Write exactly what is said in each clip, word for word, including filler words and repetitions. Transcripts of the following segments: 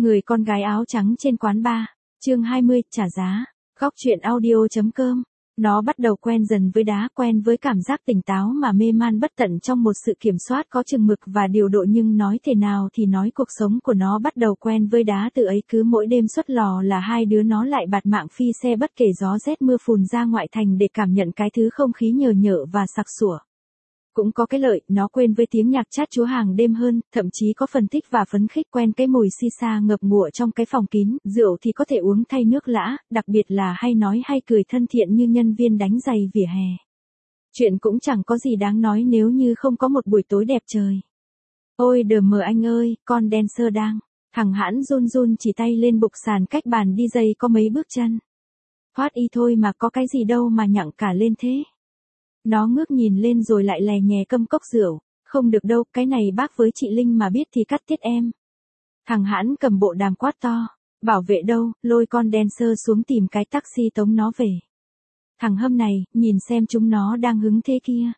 Người con gái áo trắng trên quán bar, chương hai mươi, trả giá. Góc truyện audio.com. Nó bắt đầu quen dần với đá, quen với cảm giác tỉnh táo mà mê man bất tận trong một sự kiểm soát có chừng mực và điều độ, nhưng nói thế nào thì nói cuộc sống của nó bắt đầu quen với đá từ ấy. Cứ mỗi đêm xuất lò là hai đứa nó lại bạt mạng phi xe bất kể gió rét mưa phùn ra ngoại thành để cảm nhận cái thứ không khí nhờ nhợ và sặc sủa. Cũng có cái lợi, nó quên với tiếng nhạc chát chúa hàng đêm hơn, thậm chí có phần thích và phấn khích quen cái mùi xì xa ngập ngụa trong cái phòng kín, rượu thì có thể uống thay nước lã, đặc biệt là hay nói hay cười thân thiện như nhân viên đánh giày vỉa hè. Chuyện cũng chẳng có gì đáng nói nếu như không có một buổi tối đẹp trời. Ôi đờ mờ anh ơi, con dancer đang. Thằng Hãn run run chỉ tay lên bục sàn cách bàn đi dây có mấy bước chân. Thoát y thôi mà, có cái gì đâu mà nhặng cả lên thế. Nó ngước nhìn lên rồi lại lè nhè câm cốc rượu. Không được đâu, cái này bác với chị Linh mà biết thì cắt tiết em. Thằng Hãn cầm bộ đàm quát to. Bảo vệ đâu, lôi con dancer xuống tìm cái taxi tống nó về. Thằng Hâm này, nhìn xem chúng nó đang hứng thế kia.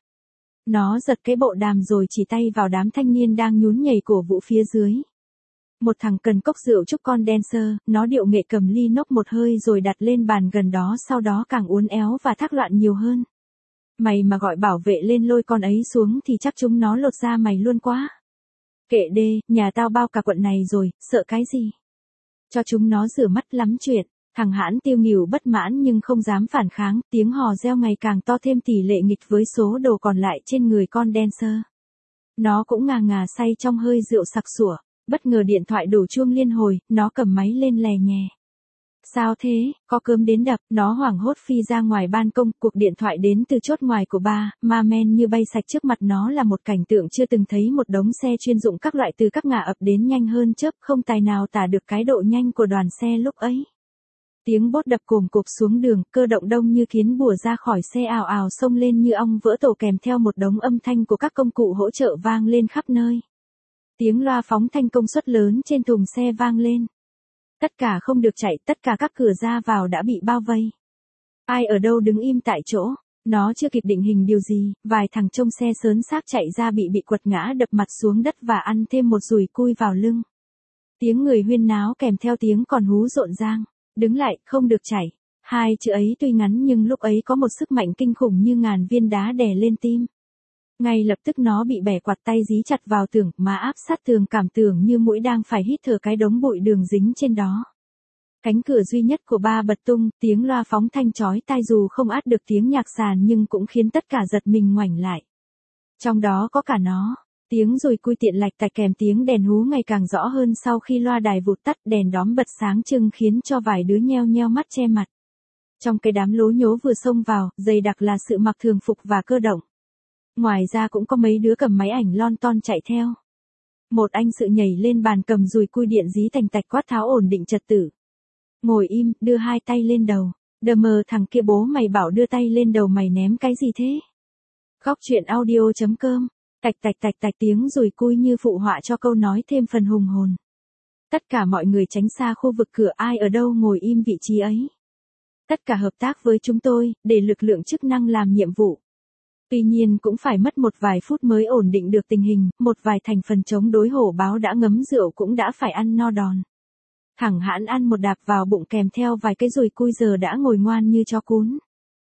Nó giật cái bộ đàm rồi chỉ tay vào đám thanh niên đang nhún nhảy cổ vũ phía dưới. Một thằng cần cốc rượu chúc con dancer, nó điệu nghệ cầm ly nốc một hơi rồi đặt lên bàn gần đó, sau đó càng uốn éo và thác loạn nhiều hơn. Mày mà gọi bảo vệ lên lôi con ấy xuống thì chắc chúng nó lột da mày luôn quá. Kệ đê, nhà tao bao cả quận này rồi, sợ cái gì. Cho chúng nó rửa mắt lắm chuyện. Thằng Hãn tiêu nghỉu bất mãn nhưng không dám phản kháng, tiếng hò reo ngày càng to thêm tỷ lệ nghịch với số đồ còn lại trên người con dancer. Nó cũng ngà ngà say trong hơi rượu sặc sủa, bất ngờ điện thoại đổ chuông liên hồi, nó cầm máy lên lè nhè. Sao thế, có cơm đến đập, nó hoảng hốt phi ra ngoài ban công, cuộc điện thoại đến từ chốt ngoài của ba, ma men như bay sạch trước mặt nó là một cảnh tượng chưa từng thấy, một đống xe chuyên dụng các loại từ các ngả ập đến nhanh hơn chớp, không tài nào tả được cái độ nhanh của đoàn xe lúc ấy. Tiếng bốt đập cồm cộp xuống đường, cơ động đông như kiến bùa ra khỏi xe ào ào xông lên như ong vỡ tổ, kèm theo một đống âm thanh của các công cụ hỗ trợ vang lên khắp nơi. Tiếng loa phóng thanh công suất lớn trên thùng xe vang lên. Tất cả không được chạy, tất cả các cửa ra vào đã bị bao vây. Ai ở đâu đứng im tại chỗ, nó chưa kịp định hình điều gì, vài thằng trông xe sớn xác chạy ra bị bị quật ngã đập mặt xuống đất và ăn thêm một dùi cui vào lưng. Tiếng người huyên náo kèm theo tiếng còn hú rộn rang. Đứng lại, không được chảy. Hai chữ ấy tuy ngắn nhưng lúc ấy có một sức mạnh kinh khủng như ngàn viên đá đè lên tim. Ngay lập tức nó bị bẻ quạt tay dí chặt vào tường, má áp sát tường, cảm tưởng như mũi đang phải hít thở cái đống bụi đường dính trên đó. Cánh cửa duy nhất của ba bật tung, tiếng loa phóng thanh chói tai dù không át được tiếng nhạc sàn nhưng cũng khiến tất cả giật mình ngoảnh lại. Trong đó có cả nó. Tiếng rồi cui tiện lạch tạch kèm tiếng đèn hú ngày càng rõ hơn sau khi loa đài vụt tắt, đèn đóm bật sáng trưng khiến cho vài đứa nheo nheo mắt che mặt. Trong cái đám lố nhố vừa xông vào, dày đặc là sự mặc thường phục và cơ động. Ngoài ra cũng có mấy đứa cầm máy ảnh lon ton chạy theo. Một anh sự nhảy lên bàn cầm dùi cui điện dí tành tạch quát tháo ổn định trật tự. Ngồi im, đưa hai tay lên đầu. Đờ mờ, thằng kia bố mày bảo đưa tay lên đầu, mày ném cái gì thế? Góc truyện audio.com. Tạch tạch tạch tạch, tiếng dùi cui như phụ họa cho câu nói thêm phần hùng hồn. Tất cả mọi người tránh xa khu vực cửa, ai ở đâu ngồi im vị trí ấy. Tất cả hợp tác với chúng tôi, để lực lượng chức năng làm nhiệm vụ. Tuy nhiên cũng phải mất một vài phút mới ổn định được tình hình, một vài thành phần chống đối hổ báo đã ngấm rượu cũng đã phải ăn no đòn. Thằng Hãn ăn một đạp vào bụng kèm theo vài cái dùi cui giờ đã ngồi ngoan như chó cún.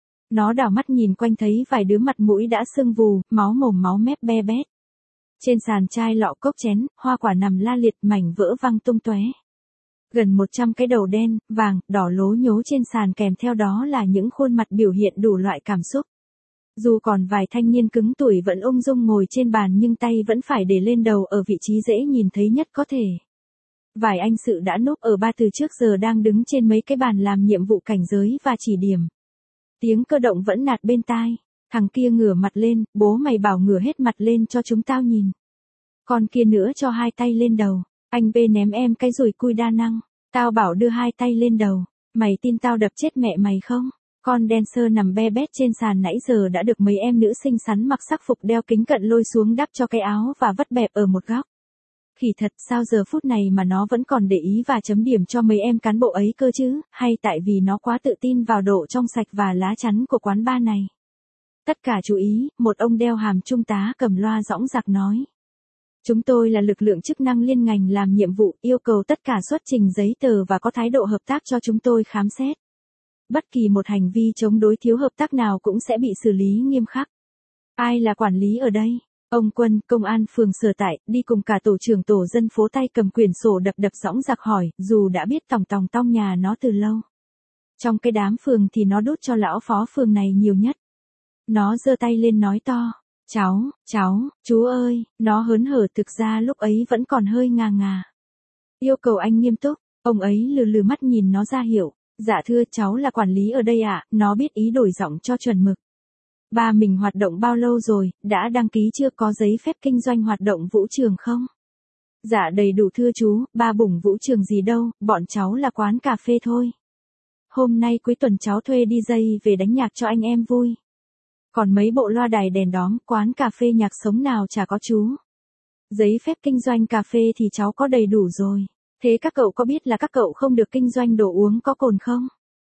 Nó đảo mắt nhìn quanh thấy vài đứa mặt mũi đã sưng vù, máu mồm máu mép be bét. Trên sàn chai lọ cốc chén, hoa quả nằm la liệt, mảnh vỡ văng tung tóe. Gần một trăm cái đầu đen, vàng, đỏ lố nhố trên sàn, kèm theo đó là những khuôn mặt biểu hiện đủ loại cảm xúc. Dù còn vài thanh niên cứng tuổi vẫn ung dung ngồi trên bàn nhưng tay vẫn phải để lên đầu ở vị trí dễ nhìn thấy nhất có thể. Vài anh sự đã núp ở ba từ trước giờ đang đứng trên mấy cái bàn làm nhiệm vụ cảnh giới và chỉ điểm. Tiếng cơ động vẫn nạt bên tai. Thằng kia ngửa mặt lên, bố mày bảo ngửa hết mặt lên cho chúng tao nhìn. Con kia nữa cho hai tay lên đầu. Anh B ném em cái dùi cui đa năng. Tao bảo đưa hai tay lên đầu. Mày tin tao đập chết mẹ mày không? Con dancer nằm be bét trên sàn nãy giờ đã được mấy em nữ xinh xắn mặc sắc phục đeo kính cận lôi xuống đắp cho cái áo và vắt bẹp ở một góc. Khỉ thật, sao giờ phút này mà nó vẫn còn để ý và chấm điểm cho mấy em cán bộ ấy cơ chứ, hay tại vì nó quá tự tin vào độ trong sạch và lá chắn của quán bar này. Tất cả chú ý, một ông đeo hàm trung tá cầm loa dõng dạc nói. Chúng tôi là lực lượng chức năng liên ngành làm nhiệm vụ, yêu cầu tất cả xuất trình giấy tờ và có thái độ hợp tác cho chúng tôi khám xét. Bất kỳ một hành vi chống đối thiếu hợp tác nào cũng sẽ bị xử lý nghiêm khắc. Ai là quản lý ở đây? Ông Quân, công an phường sở tại, đi cùng cả tổ trưởng tổ dân phố tay cầm quyển sổ đập đập dõng dạc hỏi, dù đã biết tòng tòng tong nhà nó từ lâu. Trong cái đám phường thì nó đút cho lão phó phường này nhiều nhất. Nó giơ tay lên nói to, cháu, cháu, chú ơi, nó hớn hở thực ra lúc ấy vẫn còn hơi ngà ngà. Yêu cầu anh nghiêm túc, ông ấy lừ lừ mắt nhìn nó ra hiệu, dạ thưa cháu là quản lý ở đây ạ, nó biết ý đổi giọng cho chuẩn mực. Ba mình hoạt động bao lâu rồi, đã đăng ký chưa, có giấy phép kinh doanh hoạt động vũ trường không? Dạ đầy đủ thưa chú, ba bủng vũ trường gì đâu, bọn cháu là quán cà phê thôi. Hôm nay cuối tuần cháu thuê đi dây về đánh nhạc cho anh em vui. Còn mấy bộ loa đài đèn đóm, quán cà phê nhạc sống nào chả có chú. Giấy phép kinh doanh cà phê thì cháu có đầy đủ rồi. Thế các cậu có biết là các cậu không được kinh doanh đồ uống có cồn không?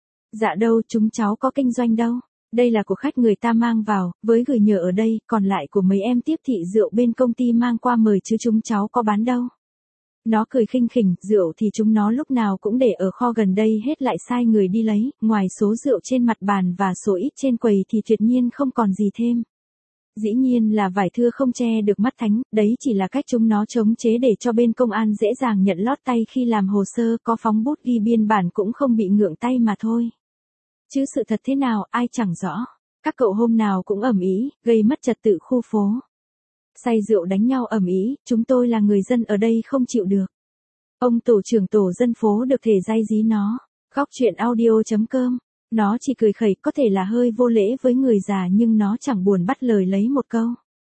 Dạ đâu, chúng cháu có kinh doanh đâu. Đây là của khách người ta mang vào, với gửi nhờ ở đây, còn lại của mấy em tiếp thị rượu bên công ty mang qua mời chứ chúng cháu có bán đâu. Nó cười khinh khỉnh, rượu thì chúng nó lúc nào cũng để ở kho gần đây hết lại sai người đi lấy, ngoài số rượu trên mặt bàn và số ít trên quầy thì tuyệt nhiên không còn gì thêm. Dĩ nhiên là vải thưa không che được mắt thánh, đấy chỉ là cách chúng nó chống chế để cho bên công an dễ dàng nhận lót tay khi làm hồ sơ, có phóng bút ghi biên bản cũng không bị ngượng tay mà thôi. Chứ sự thật thế nào ai chẳng rõ, các cậu hôm nào cũng ầm ĩ, gây mất trật tự khu phố. Say rượu đánh nhau ầm ĩ, chúng tôi là người dân ở đây không chịu được. Ông tổ trưởng tổ dân phố được thể day dí nó. Góc chuyện audio chấm com. Nó chỉ cười khẩy, có thể là hơi vô lễ với người già nhưng nó chẳng buồn bắt lời lấy một câu.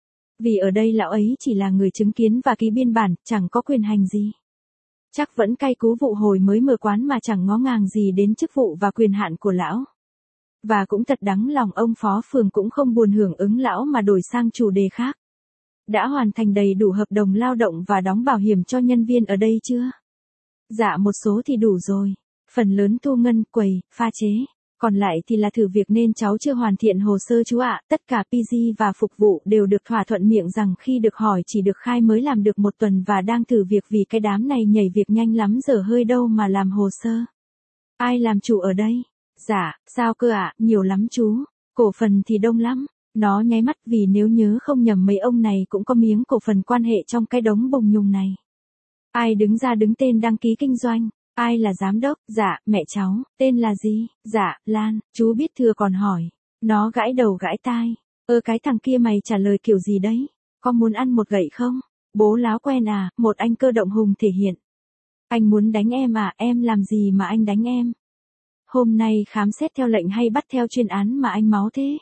Vì ở đây lão ấy chỉ là người chứng kiến và ký biên bản, chẳng có quyền hành gì. Chắc vẫn cay cú vụ hồi mới mở quán mà chẳng ngó ngàng gì đến chức vụ và quyền hạn của lão. Và cũng thật đáng lòng ông phó phường cũng không buồn hưởng ứng lão mà đổi sang chủ đề khác. Đã hoàn thành đầy đủ hợp đồng lao động và đóng bảo hiểm cho nhân viên ở đây chưa? Dạ một số thì đủ rồi. Phần lớn thu ngân, quầy, pha chế. Còn lại thì là thử việc nên cháu chưa hoàn thiện hồ sơ chú ạ. Tất cả pê giê và phục vụ đều được thỏa thuận miệng rằng khi được hỏi chỉ được khai mới làm được một tuần và đang thử việc vì cái đám này nhảy việc nhanh lắm giờ hơi đâu mà làm hồ sơ. Ai làm chủ ở đây? Dạ, sao cơ ạ, nhiều lắm chú. Cổ phần thì đông lắm. Nó nháy mắt vì nếu nhớ không nhầm mấy ông này cũng có miếng cổ phần quan hệ trong cái đống bồng nhùng này. Ai đứng ra đứng tên đăng ký kinh doanh? Ai là giám đốc? Dạ, mẹ cháu. Tên là gì? Dạ, Lan. Chú biết thừa còn hỏi. Nó gãi đầu gãi tai. Ơ cái thằng kia mày trả lời kiểu gì đấy? Có muốn ăn một gậy không? Bố láo quen à? Một anh cơ động hùng thể hiện. Anh muốn đánh em à? Em làm gì mà anh đánh em? Hôm nay khám xét theo lệnh hay bắt theo chuyên án mà anh máu thế?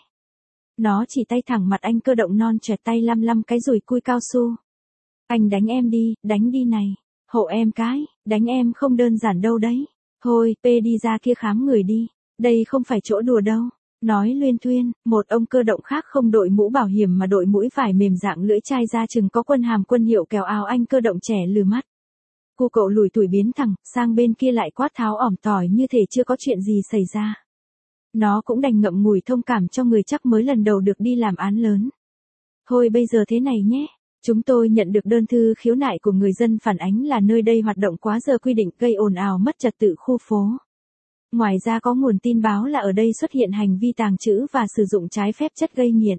Nó chỉ tay thẳng mặt anh cơ động non chẹt tay lăm lăm cái rùi cui cao su. Anh đánh em đi, đánh đi này. Hộ em cái, đánh em không đơn giản đâu đấy. Thôi, P đi ra kia khám người đi. Đây không phải chỗ đùa đâu. Nói luyên thuyên, một ông cơ động khác không đội mũ bảo hiểm mà đội mũi vải mềm dạng lưỡi chai ra chừng có quân hàm quân hiệu kéo áo anh cơ động trẻ lừ mắt. Cô cậu lùi tủi biến thẳng, sang bên kia lại quát tháo ỏm tỏi như thể chưa có chuyện gì xảy ra. Nó cũng đành ngậm ngùi thông cảm cho người chắc mới lần đầu được đi làm án lớn. Thôi bây giờ thế này nhé. Chúng tôi nhận được đơn thư khiếu nại của người dân phản ánh là nơi đây hoạt động quá giờ quy định gây ồn ào mất trật tự khu phố. Ngoài ra có nguồn tin báo là ở đây xuất hiện hành vi tàng trữ và sử dụng trái phép chất gây nghiện.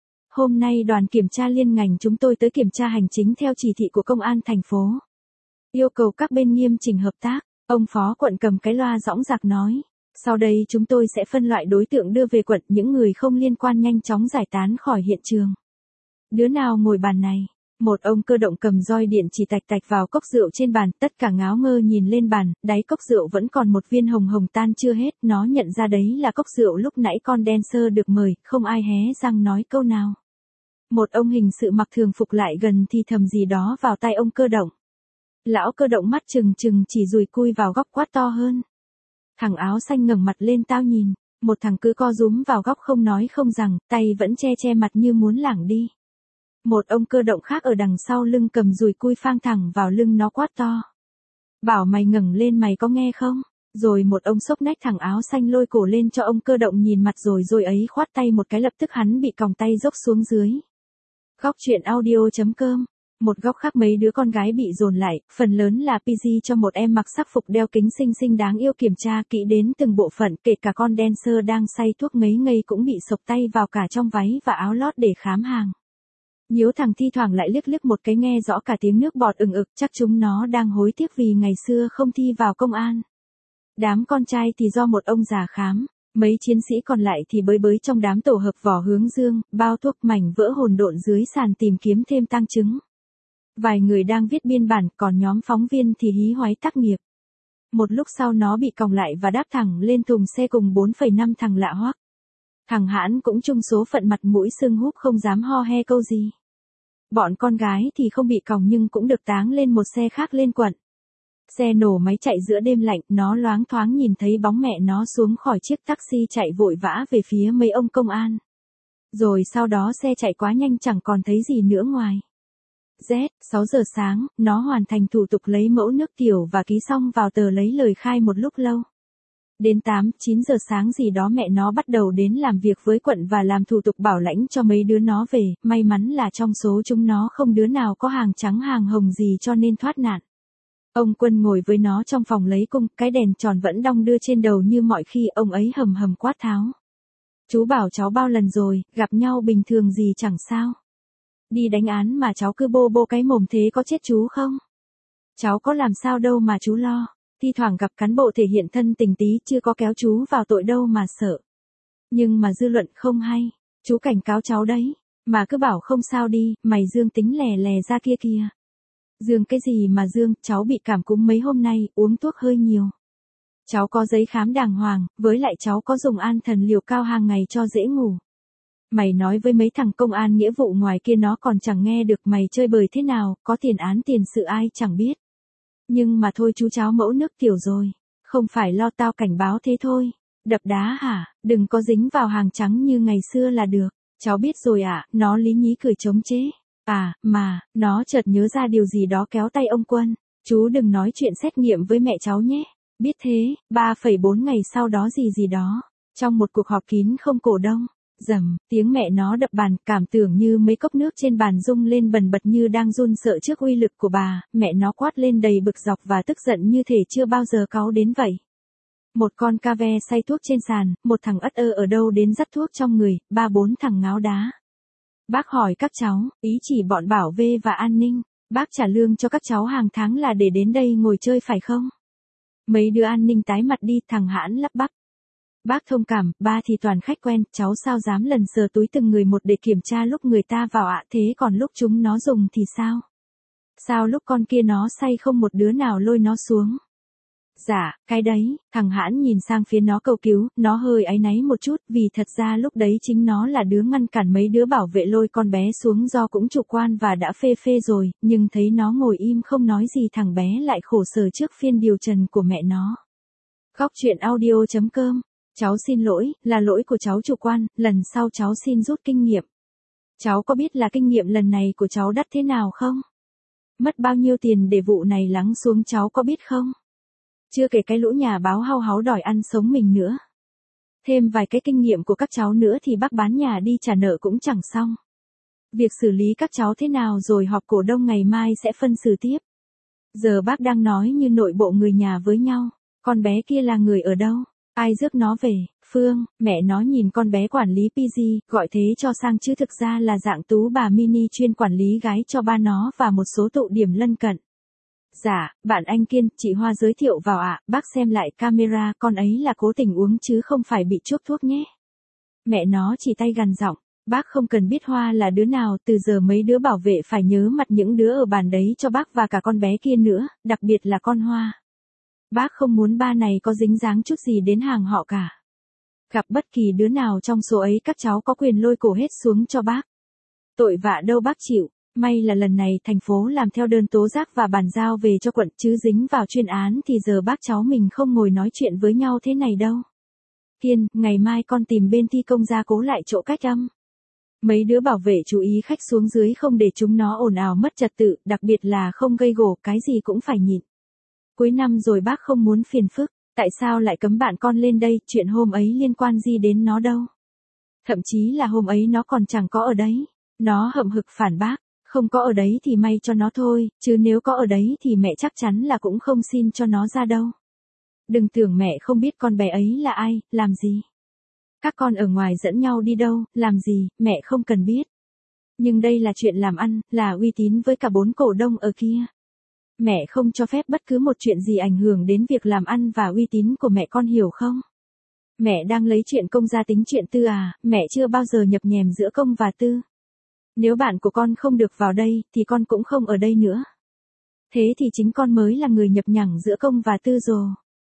Hôm nay đoàn kiểm tra liên ngành chúng tôi tới kiểm tra hành chính theo chỉ thị của công an thành phố. Yêu cầu các bên nghiêm chỉnh hợp tác, ông phó quận cầm cái loa dõng dạc nói. Sau đây chúng tôi sẽ phân loại đối tượng đưa về quận, những người không liên quan nhanh chóng giải tán khỏi hiện trường. Đứa nào ngồi bàn này? Một ông cơ động cầm roi điện chỉ tạch tạch vào cốc rượu trên bàn, tất cả ngáo ngơ nhìn lên bàn, đáy cốc rượu vẫn còn một viên hồng hồng tan chưa hết, nó nhận ra đấy là cốc rượu lúc nãy con dancer được mời, không ai hé răng nói câu nào. Một ông hình sự mặc thường phục lại gần thì thầm gì đó vào tai ông cơ động. Lão cơ động mắt trừng trừng chỉ dùi cui vào góc quát to hơn. Thằng áo xanh ngẩng mặt lên tao nhìn, một thằng cứ co rúm vào góc không nói không rằng, tay vẫn che che mặt như muốn lảng đi. Một ông cơ động khác ở đằng sau lưng cầm dùi cui phang thẳng vào lưng nó quát to. Bảo mày ngẩng lên mày có nghe không? Rồi một ông xốc nách thằng áo xanh lôi cổ lên cho ông cơ động nhìn mặt rồi rồi ấy khoát tay một cái lập tức hắn bị còng tay dốc xuống dưới. Góc chuyện audio chấm com Một góc khác mấy đứa con gái bị dồn lại, phần lớn là pê giê cho một em mặc sắc phục đeo kính xinh xinh đáng yêu kiểm tra kỹ đến từng bộ phận, kể cả con dancer đang say thuốc ngấy ngây cũng bị sộc tay vào cả trong váy và áo lót để khám hàng. Nhiếu thằng thi thoảng lại liếc liếc một cái nghe rõ cả tiếng nước bọt ừng ực, chắc chúng nó đang hối tiếc vì ngày xưa không thi vào công an. Đám con trai thì do một ông già khám, mấy chiến sĩ còn lại thì bới bới trong đám tổ hợp vỏ hướng dương, bao thuốc mảnh vỡ hỗn độn dưới sàn tìm kiếm thêm tang chứng. Vài người đang viết biên bản, còn nhóm phóng viên thì hí hoáy tác nghiệp. Một lúc sau nó bị còng lại và đáp thẳng lên thùng xe cùng bốn phẩy năm thằng lạ hoắc. Thằng Hãn cũng chung số phận mặt mũi sưng húp không dám ho he câu gì. Bọn con gái thì không bị còng nhưng cũng được táng lên một xe khác lên quận. Xe nổ máy chạy giữa đêm lạnh, nó loáng thoáng nhìn thấy bóng mẹ nó xuống khỏi chiếc taxi chạy vội vã về phía mấy ông công an. Rồi sau đó xe chạy quá nhanh chẳng còn thấy gì nữa ngoài. Z, sáu giờ sáng, nó hoàn thành thủ tục lấy mẫu nước tiểu và ký xong vào tờ lấy lời khai một lúc lâu. Đến tám, chín giờ sáng gì đó mẹ nó bắt đầu đến làm việc với quận và làm thủ tục bảo lãnh cho mấy đứa nó về, may mắn là trong số chúng nó không đứa nào có hàng trắng hàng hồng gì cho nên thoát nạn. Ông Quân ngồi với nó trong phòng lấy cung, cái đèn tròn vẫn đong đưa trên đầu như mọi khi, ông ấy hầm hầm quát tháo. Chú bảo cháu bao lần rồi, gặp nhau bình thường gì chẳng sao. Đi đánh án mà cháu cứ bô bô cái mồm thế có chết chú không? Cháu có làm sao đâu mà chú lo, thi thoảng gặp cán bộ thể hiện thân tình tí chưa có kéo chú vào tội đâu mà sợ. Nhưng mà dư luận không hay, chú cảnh cáo cháu đấy, mà cứ bảo không sao đi, mày dương tính lè lè ra kia kìa. Dương cái gì mà dương, cháu bị cảm cúm mấy hôm nay, uống thuốc hơi nhiều. Cháu có giấy khám đàng hoàng, với lại cháu có dùng an thần liều cao hàng ngày cho dễ ngủ. Mày nói với mấy thằng công an nghĩa vụ ngoài kia nó còn chẳng nghe được, mày chơi bời thế nào, có tiền án tiền sự ai chẳng biết. Nhưng mà thôi chú cháu mẫu nước tiểu rồi, không phải lo tao cảnh báo thế thôi. Đập đá hả, đừng có dính vào hàng trắng như ngày xưa là được. Cháu biết rồi ạ, à, nó lý nhí cười chống chế. À, mà, nó chợt nhớ ra điều gì đó kéo tay ông Quân. Chú đừng nói chuyện xét nghiệm với mẹ cháu nhé. Biết thế, ba phẩy bốn ngày sau đó gì gì đó. Trong một cuộc họp kín không cổ đông. Rầm, tiếng mẹ nó đập bàn, cảm tưởng như mấy cốc nước trên bàn rung lên bần bật như đang run sợ trước uy lực của bà. Mẹ nó quát lên đầy bực dọc và tức giận như thể chưa bao giờ cáu đến vậy. Một con ca ve say thuốc trên sàn, một thằng ất ơ ở đâu đến dắt thuốc trong người, ba bốn thằng ngáo đá. Bác hỏi các cháu, ý chỉ bọn bảo vệ và an ninh, bác trả lương cho các cháu hàng tháng là để đến đây ngồi chơi phải không? Mấy đứa an ninh tái mặt đi, thằng Hãn lắp bắp. Bác thông cảm, ba thì toàn khách quen, cháu sao dám lần sờ túi từng người một để kiểm tra lúc người ta vào ạ, thế còn lúc chúng nó dùng thì sao? Sao lúc con kia nó say không một đứa nào lôi nó xuống? Dạ, cái đấy, thằng Hãn nhìn sang phía nó cầu cứu, nó hơi áy náy một chút, vì thật ra lúc đấy chính nó là đứa ngăn cản mấy đứa bảo vệ lôi con bé xuống do cũng chủ quan và đã phê phê rồi, nhưng thấy nó ngồi im không nói gì thằng bé lại khổ sở trước phiên điều trần của mẹ nó. Góc chuyện audio chấm com. Cháu xin lỗi, là lỗi của cháu chủ quan, lần sau cháu xin rút kinh nghiệm. Cháu có biết là kinh nghiệm lần này của cháu đắt thế nào không? Mất bao nhiêu tiền để vụ này lắng xuống cháu có biết không? Chưa kể cái lũ nhà báo hao háo đòi ăn sống mình nữa. Thêm vài cái kinh nghiệm của các cháu nữa thì bác bán nhà đi trả nợ cũng chẳng xong. Việc xử lý các cháu thế nào rồi họp cổ đông ngày mai sẽ phân xử tiếp. Giờ bác đang nói như nội bộ người nhà với nhau, con bé kia là người ở đâu? Ai rước nó về? Phương, mẹ nó nhìn con bé quản lý pê giê, gọi thế cho sang chứ thực ra là dạng tú bà mini chuyên quản lý gái cho ba nó và một số tụ điểm lân cận. Dạ, bạn anh Kiên, chị Hoa giới thiệu vào ạ, à, bác xem lại camera, con ấy là cố tình uống chứ không phải bị chuốc thuốc nhé. Mẹ nó chỉ tay gằn giọng, bác không cần biết Hoa là đứa nào, từ giờ mấy đứa bảo vệ phải nhớ mặt những đứa ở bàn đấy cho bác và cả con bé kia nữa, đặc biệt là con Hoa. Bác không muốn ba này có dính dáng chút gì đến hàng họ cả. Gặp bất kỳ đứa nào trong số ấy các cháu có quyền lôi cổ hết xuống cho bác. Tội vạ đâu bác chịu, may là lần này thành phố làm theo đơn tố giác và bàn giao về cho quận, chứ dính vào chuyên án thì giờ bác cháu mình không ngồi nói chuyện với nhau thế này đâu. Kiên, ngày mai con tìm bên thi công gia cố lại chỗ cách âm. Mấy đứa bảo vệ chú ý khách xuống dưới không để chúng nó ồn ào mất trật tự, đặc biệt là không gây gổ, cái gì cũng phải nhịn. Cuối năm rồi bác không muốn phiền phức, tại sao lại cấm bạn con lên đây, chuyện hôm ấy liên quan gì đến nó đâu. Thậm chí là hôm ấy nó còn chẳng có ở đấy. Nó hậm hực phản bác, Không có ở đấy thì may cho nó thôi, chứ nếu có ở đấy thì mẹ chắc chắn là cũng không xin cho nó ra đâu. Đừng tưởng mẹ không biết con bé ấy là ai, làm gì. Các con ở ngoài dẫn nhau đi đâu, làm gì, mẹ không cần biết. Nhưng đây là chuyện làm ăn, là uy tín với cả bốn cổ đông ở kia. Mẹ không cho phép bất cứ một chuyện gì ảnh hưởng đến việc làm ăn và uy tín của mẹ, con hiểu không? Mẹ đang lấy chuyện công ra tính chuyện tư à, mẹ chưa bao giờ nhập nhèm giữa công và tư. Nếu bạn của con không được vào đây, thì con cũng không ở đây nữa. Thế thì chính con mới là người nhập nhằng giữa công và tư rồi.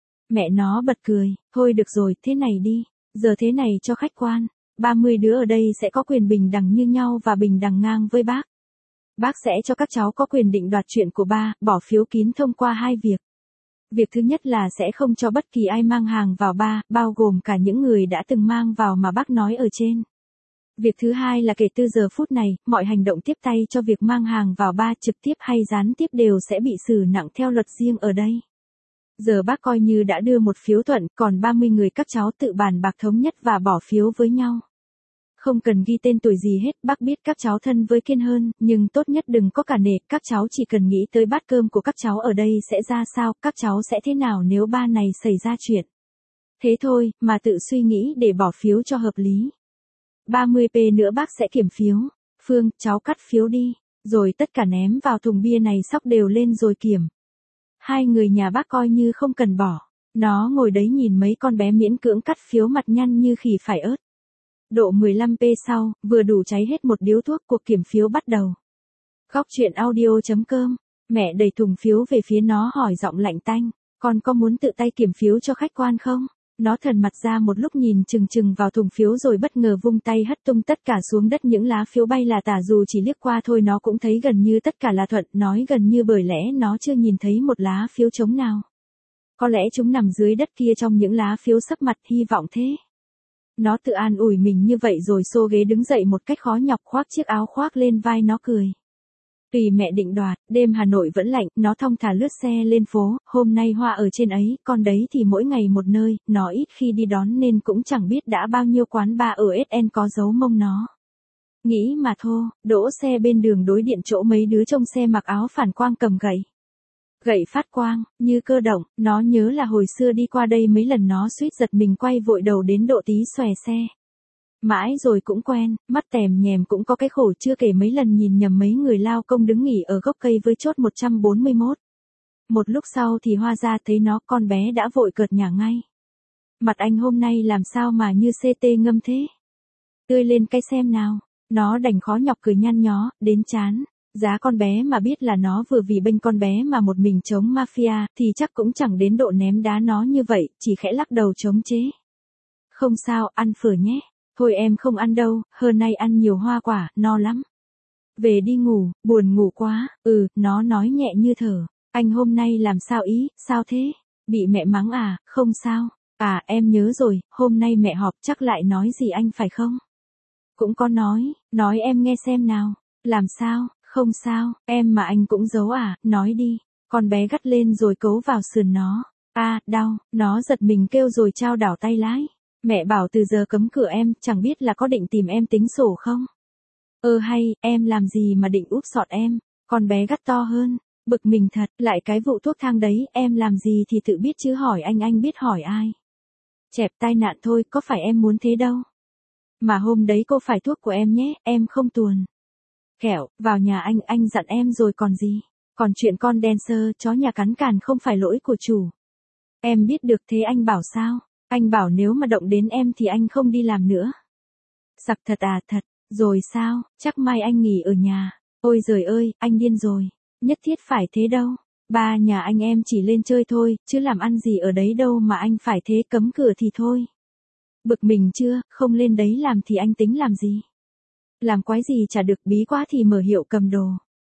Mẹ nó bật cười, thôi được rồi, thế này đi, giờ thế này cho khách quan, ba mươi đứa ở đây sẽ có quyền bình đẳng như nhau và bình đẳng ngang với bác. Bác sẽ cho các cháu có quyền định đoạt chuyện của ba, bỏ phiếu kín thông qua hai việc. Việc thứ nhất là sẽ không cho bất kỳ ai mang hàng vào ba, bao gồm cả những người đã từng mang vào mà bác nói ở trên. Việc thứ hai là kể từ giờ phút này, mọi hành động tiếp tay cho việc mang hàng vào ba trực tiếp hay gián tiếp đều sẽ bị xử nặng theo luật riêng ở đây. Giờ bác coi như đã đưa một phiếu thuận, còn ba mươi người các cháu tự bàn bạc thống nhất và bỏ phiếu với nhau. Không cần ghi tên tuổi gì hết, bác biết các cháu thân với Kiên hơn, nhưng tốt nhất đừng có cả nể, các cháu chỉ cần nghĩ tới bát cơm của các cháu ở đây sẽ ra sao, các cháu sẽ thế nào nếu ba này xảy ra chuyện. Thế thôi, mà tự suy nghĩ để bỏ phiếu cho hợp lý. ba mươi p nữa bác sẽ kiểm phiếu. Phương, cháu cắt phiếu đi, rồi tất cả ném vào thùng bia này sóc đều lên rồi kiểm. Hai người nhà bác coi như không cần bỏ. Nó ngồi đấy nhìn mấy con bé miễn cưỡng cắt phiếu mặt nhăn như khỉ phải ớt. Độ mười lăm p sau, vừa đủ cháy hết một điếu thuốc, cuộc kiểm phiếu bắt đầu. Góc chuyện audio chấm com, mẹ đẩy thùng phiếu về phía nó hỏi giọng lạnh tanh, con có muốn tự tay kiểm phiếu cho khách quan không? Nó thần mặt ra một lúc nhìn chừng chừng vào thùng phiếu rồi bất ngờ vung tay hất tung tất cả xuống đất, những lá phiếu bay là tả, dù chỉ liếc qua thôi nó cũng thấy gần như tất cả là thuận, nói gần như bởi lẽ nó chưa nhìn thấy một lá phiếu trống nào. Có lẽ chúng nằm dưới đất kia trong những lá phiếu sấp mặt, hy vọng thế. Nó tự an ủi mình như vậy rồi xô ghế đứng dậy một cách khó nhọc, khoác chiếc áo khoác lên vai nó cười. Tùy mẹ định đoạt, đêm Hà Nội vẫn lạnh, nó thong thả lướt xe lên phố, hôm nay hoa ở trên ấy, còn đấy thì mỗi ngày một nơi, nó ít khi đi đón nên cũng chẳng biết đã bao nhiêu quán bar ở ét en có dấu mông nó. Nghĩ mà thô, đỗ xe bên đường đối diện chỗ mấy đứa trông xe mặc áo phản quang cầm gậy. Gậy phát quang, như cơ động, nó nhớ là hồi xưa đi qua đây mấy lần nó suýt giật mình quay vội đầu đến độ tí xòe xe. Mãi rồi cũng quen, mắt tèm nhèm cũng có cái khổ, chưa kể mấy lần nhìn nhầm mấy người lao công đứng nghỉ ở gốc cây với chốt một trăm bốn mươi mốt. Một lúc sau thì hoa ra thấy nó, con bé đã vội cợt nhả ngay. Mặt anh hôm nay làm sao mà như xê tê ngâm thế? Tươi lên cái xem nào. Nó đành khó nhọc cười nhăn nhó, đến chán. Giá con bé mà biết là nó vừa vì bênh con bé mà một mình chống mafia, thì chắc cũng chẳng đến độ ném đá nó như vậy, chỉ khẽ lắc đầu chống chế. Không sao, ăn phở nhé. Thôi em không ăn đâu, hôm nay ăn nhiều hoa quả, no lắm. Về đi ngủ, buồn ngủ quá, ừ, nó nói nhẹ như thở. Anh hôm nay làm sao ý, sao thế? Bị mẹ mắng à, không sao. À, em nhớ rồi, hôm nay mẹ họp chắc lại nói gì anh phải không? Cũng có nói, nói em nghe xem nào. Làm sao, không sao, em mà anh cũng giấu à, nói đi. Con bé gắt lên rồi cấu vào sườn nó. À, đau, nó giật mình kêu rồi trao đảo tay lái. Mẹ bảo từ giờ cấm cửa em, chẳng biết là có định tìm em tính sổ không? Ơ hay, em làm gì mà định úp sọt em? Con bé gắt to hơn, bực mình thật, lại cái vụ thuốc thang đấy, em làm gì thì tự biết chứ hỏi anh anh biết hỏi ai? Chẹp tai nạn thôi, có phải em muốn thế đâu. Mà hôm đấy cô phải thuốc của em nhé, em không tuồn. Kẹo, vào nhà anh, anh dặn em rồi còn gì. Còn chuyện con dancer, chó nhà cắn càn không phải lỗi của chủ. Em biết được thế anh bảo sao? Anh bảo nếu mà động đến em thì anh không đi làm nữa. Sặc thật à, thật, rồi sao, chắc mai anh nghỉ ở nhà. Ôi giời ơi, anh điên rồi, nhất thiết phải thế đâu. Ba nhà anh em chỉ lên chơi thôi, chứ làm ăn gì ở đấy đâu mà anh phải thế, cấm cửa thì thôi. Bực mình chưa, không lên đấy làm thì anh tính làm gì? Làm quái gì chả được, bí quá thì mở hiệu cầm đồ.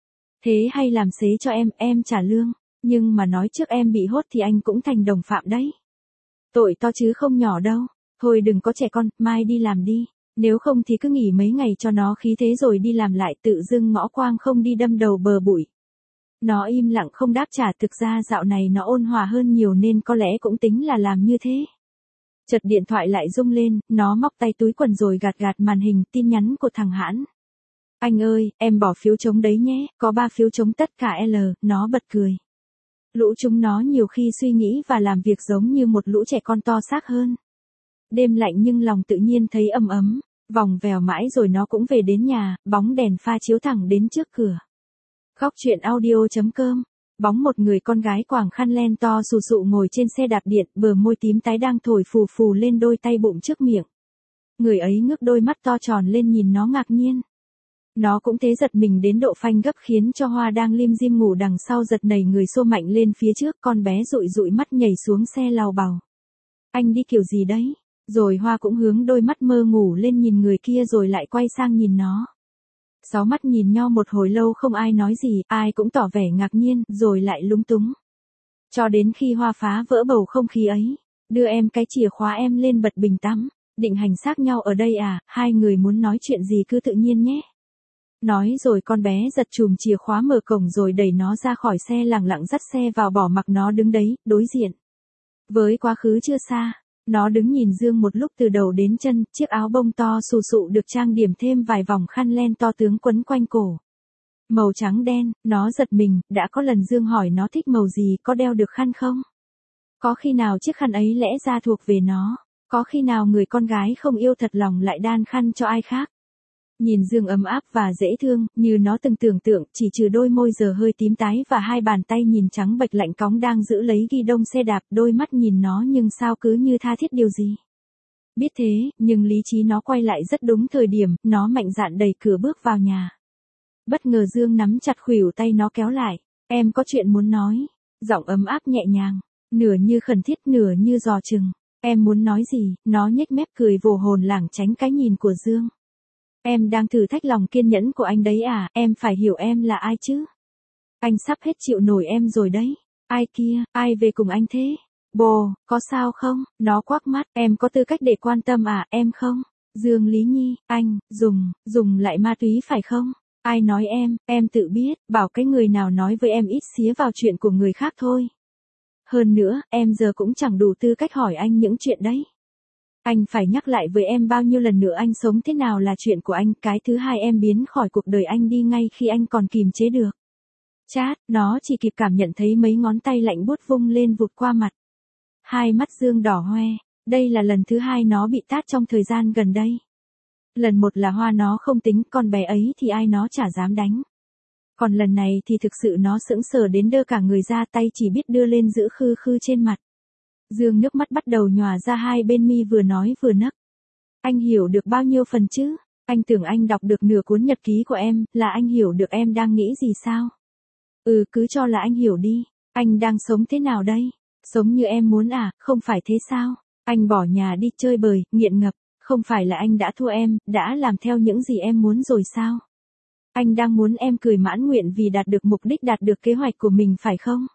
Thế hay làm xế cho em, em trả lương, nhưng mà nói trước em bị hốt thì anh cũng thành đồng phạm đấy. Tội to chứ không nhỏ đâu, thôi đừng có trẻ con, mai đi làm đi, nếu không thì cứ nghỉ mấy ngày cho nó khí thế rồi đi làm lại, tự dưng ngõ quang không đi đâm đầu bờ bụi. Nó im lặng không đáp trả, thực ra dạo này nó ôn hòa hơn nhiều nên có lẽ cũng tính là làm như thế. Chợt điện thoại lại rung lên, nó móc tay túi quần rồi gạt gạt màn hình, tin nhắn của thằng Hãn. Anh ơi, em bỏ phiếu trống đấy nhé, có ba phiếu trống tất cả L, nó bật cười. Lũ chúng nó nhiều khi suy nghĩ và làm việc giống như một lũ trẻ con to xác hơn. Đêm lạnh nhưng lòng tự nhiên thấy ấm ấm, vòng vèo mãi rồi nó cũng về đến nhà, bóng đèn pha chiếu thẳng đến trước cửa. Góc chuyện audio chấm com. Bóng một người con gái quàng khăn len to xù xụ ngồi trên xe đạp điện, bờ môi tím tái đang thổi phù phù lên đôi tay bụng trước miệng. Người ấy ngước đôi mắt to tròn lên nhìn nó ngạc nhiên. Nó cũng thế, giật mình đến độ phanh gấp khiến cho Hoa đang lim dim ngủ đằng sau giật nảy người xô mạnh lên phía trước, con bé dụi dụi mắt nhảy xuống xe lào bào. Anh đi kiểu gì đấy? Rồi Hoa cũng hướng đôi mắt mơ ngủ lên nhìn người kia rồi lại quay sang nhìn nó. Sáu mắt nhìn nhau một hồi lâu không ai nói gì, ai cũng tỏ vẻ ngạc nhiên, rồi lại lúng túng. Cho đến khi Hoa phá vỡ bầu không khí ấy. Đưa em cái chìa khóa, em lên bật bình tắm. Định hành xác nhau ở đây à, hai người muốn nói chuyện gì cứ tự nhiên nhé. Nói rồi con bé giật chùm chìa khóa mở cổng rồi đẩy nó ra khỏi xe, lẳng lặng dắt xe vào bỏ mặc nó đứng đấy, đối diện. Với quá khứ chưa xa, nó đứng nhìn Dương một lúc từ đầu đến chân, chiếc áo bông to xù xụ được trang điểm thêm vài vòng khăn len to tướng quấn quanh cổ. Màu trắng đen, nó giật mình, đã có lần Dương hỏi nó thích màu gì, có đeo được khăn không? Có khi nào chiếc khăn ấy lẽ ra thuộc về nó? Có khi nào người con gái không yêu thật lòng lại đan khăn cho ai khác? Nhìn Dương ấm áp và dễ thương, như nó từng tưởng tượng, chỉ trừ đôi môi giờ hơi tím tái và hai bàn tay nhìn trắng bệch lạnh cóng đang giữ lấy ghi đông xe đạp, đôi mắt nhìn nó nhưng sao cứ như tha thiết điều gì. Biết thế, nhưng lý trí nó quay lại rất đúng thời điểm, nó mạnh dạn đẩy cửa bước vào nhà. Bất ngờ Dương nắm chặt khuỷu tay nó kéo lại, em có chuyện muốn nói, giọng ấm áp nhẹ nhàng, nửa như khẩn thiết nửa như dò chừng. Em muốn nói gì? Nó nhếch mép cười vồ hồn lảng tránh cái nhìn của Dương. Em đang thử thách lòng kiên nhẫn của anh đấy à, em phải hiểu em là ai chứ. Anh sắp hết chịu nổi em rồi đấy. Ai kia, ai về cùng anh thế? Bồ, có sao không? Nó quắc mắt, em có tư cách để quan tâm à, em không? Dương Lý Nhi, anh, dùng, dùng lại ma túy phải không? Ai nói em, em tự biết, bảo cái người nào nói với em ít xía vào chuyện của người khác thôi. Hơn nữa, em giờ cũng chẳng đủ tư cách hỏi anh những chuyện đấy. Anh phải nhắc lại với em bao nhiêu lần nữa anh sống thế nào là chuyện của anh, cái thứ hai em biến khỏi cuộc đời anh đi ngay khi anh còn kìm chế được. Chát, nó chỉ kịp cảm nhận thấy mấy ngón tay lạnh buốt vung lên vụt qua mặt. Hai mắt Dương đỏ hoe, đây là lần thứ hai nó bị tát trong thời gian gần đây. Lần một là Hoa nó không tính, con bé ấy thì ai nó chả dám đánh. Còn lần này thì thực sự nó sững sờ đến đơ cả người ra, tay chỉ biết đưa lên giữ khư khư trên mặt. Dương nước mắt bắt đầu nhòa ra hai bên mi, vừa nói vừa nấc. Anh hiểu được bao nhiêu phần chứ? Anh tưởng anh đọc được nửa cuốn nhật ký của em, là anh hiểu được em đang nghĩ gì sao? Ừ, cứ cho là anh hiểu đi. Anh đang sống thế nào đây? Sống như em muốn à, không phải thế sao? Anh bỏ nhà đi chơi bời, nghiện ngập. Không phải là anh đã thua em, đã làm theo những gì em muốn rồi sao? Anh đang muốn em cười mãn nguyện vì đạt được mục đích, đạt được kế hoạch của mình phải không?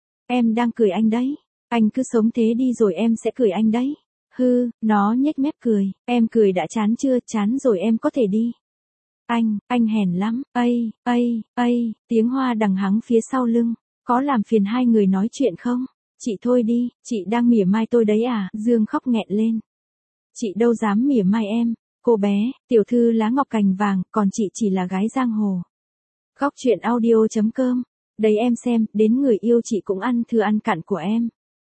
Em đang cười anh đấy. Anh cứ sống thế đi rồi em sẽ cười anh đấy. Hư, nó nhếch mép cười. Em cười đã chán chưa? Chán rồi em có thể đi. Anh, anh hèn lắm. Ây, ây, ây, tiếng Hoa đằng hắng phía sau lưng. Có làm phiền hai người nói chuyện không? Chị thôi đi, chị đang mỉa mai tôi đấy à? Dương khóc nghẹn lên. Chị đâu dám mỉa mai em. Cô bé, tiểu thư lá ngọc cành vàng, còn chị chỉ là gái giang hồ. Góc chuyện audio chấm com. Đấy em xem, đến người yêu chị cũng ăn thừa ăn cặn của em.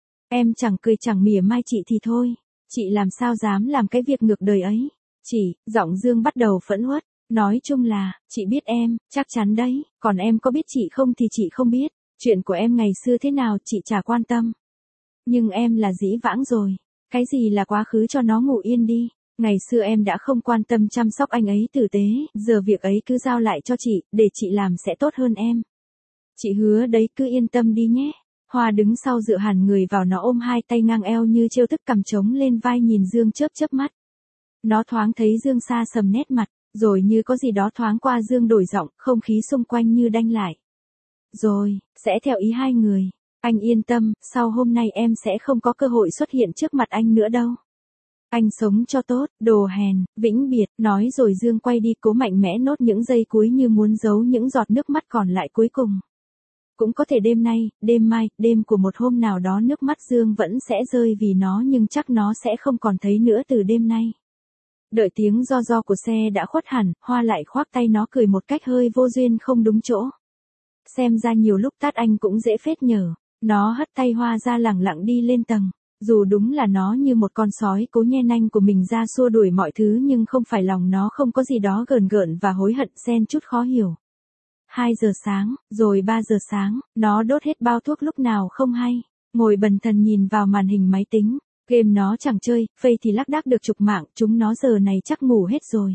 Em chẳng cười chẳng mỉa mai chị thì thôi. Chị làm sao dám làm cái việc ngược đời ấy. Chị, giọng Dương bắt đầu phẫn uất. Nói chung là, chị biết em, chắc chắn đấy. Còn em có biết chị không thì chị không biết. Chuyện của em ngày xưa thế nào chị chả quan tâm. Nhưng em là dĩ vãng rồi. Cái gì là quá khứ cho nó ngủ yên đi. Ngày xưa em đã không quan tâm chăm sóc anh ấy tử tế, giờ việc ấy cứ giao lại cho chị, để chị làm sẽ tốt hơn em. Chị hứa đấy, cứ yên tâm đi nhé. Hoa đứng sau dựa hẳn người vào nó, ôm hai tay ngang eo như trêu tức, cầm trống lên vai nhìn Dương chớp chớp mắt. Nó thoáng thấy Dương xa sầm nét mặt, rồi như có gì đó thoáng qua Dương đổi giọng, không khí xung quanh như đanh lại. Rồi, sẽ theo ý hai người. Anh yên tâm, sau hôm nay em sẽ không có cơ hội xuất hiện trước mặt anh nữa đâu. Anh sống cho tốt, đồ hèn, vĩnh biệt, nói rồi Dương quay đi, cố mạnh mẽ nốt những giây cuối như muốn giấu những giọt nước mắt còn lại cuối cùng. Cũng có thể đêm nay, đêm mai, đêm của một hôm nào đó nước mắt Dương vẫn sẽ rơi vì nó, nhưng chắc nó sẽ không còn thấy nữa từ đêm nay. Đợi tiếng ro ro của xe đã khuất hẳn, Hoa lại khoác tay nó cười một cách hơi vô duyên không đúng chỗ. Xem ra nhiều lúc tát anh cũng dễ phết nhờ. Nó hất tay Hoa ra lẳng lặng đi lên tầng. Dù đúng là nó như một con sói cố nhe nanh của mình ra xua đuổi mọi thứ, nhưng không phải lòng nó không có gì đó gờn gợn và hối hận xen chút khó hiểu. Hai giờ sáng, rồi ba giờ sáng, nó đốt hết bao thuốc lúc nào không hay. Ngồi bần thần nhìn vào màn hình máy tính. Game nó chẳng chơi, Face thì lác đác được chục mạng, chúng nó giờ này chắc ngủ hết rồi.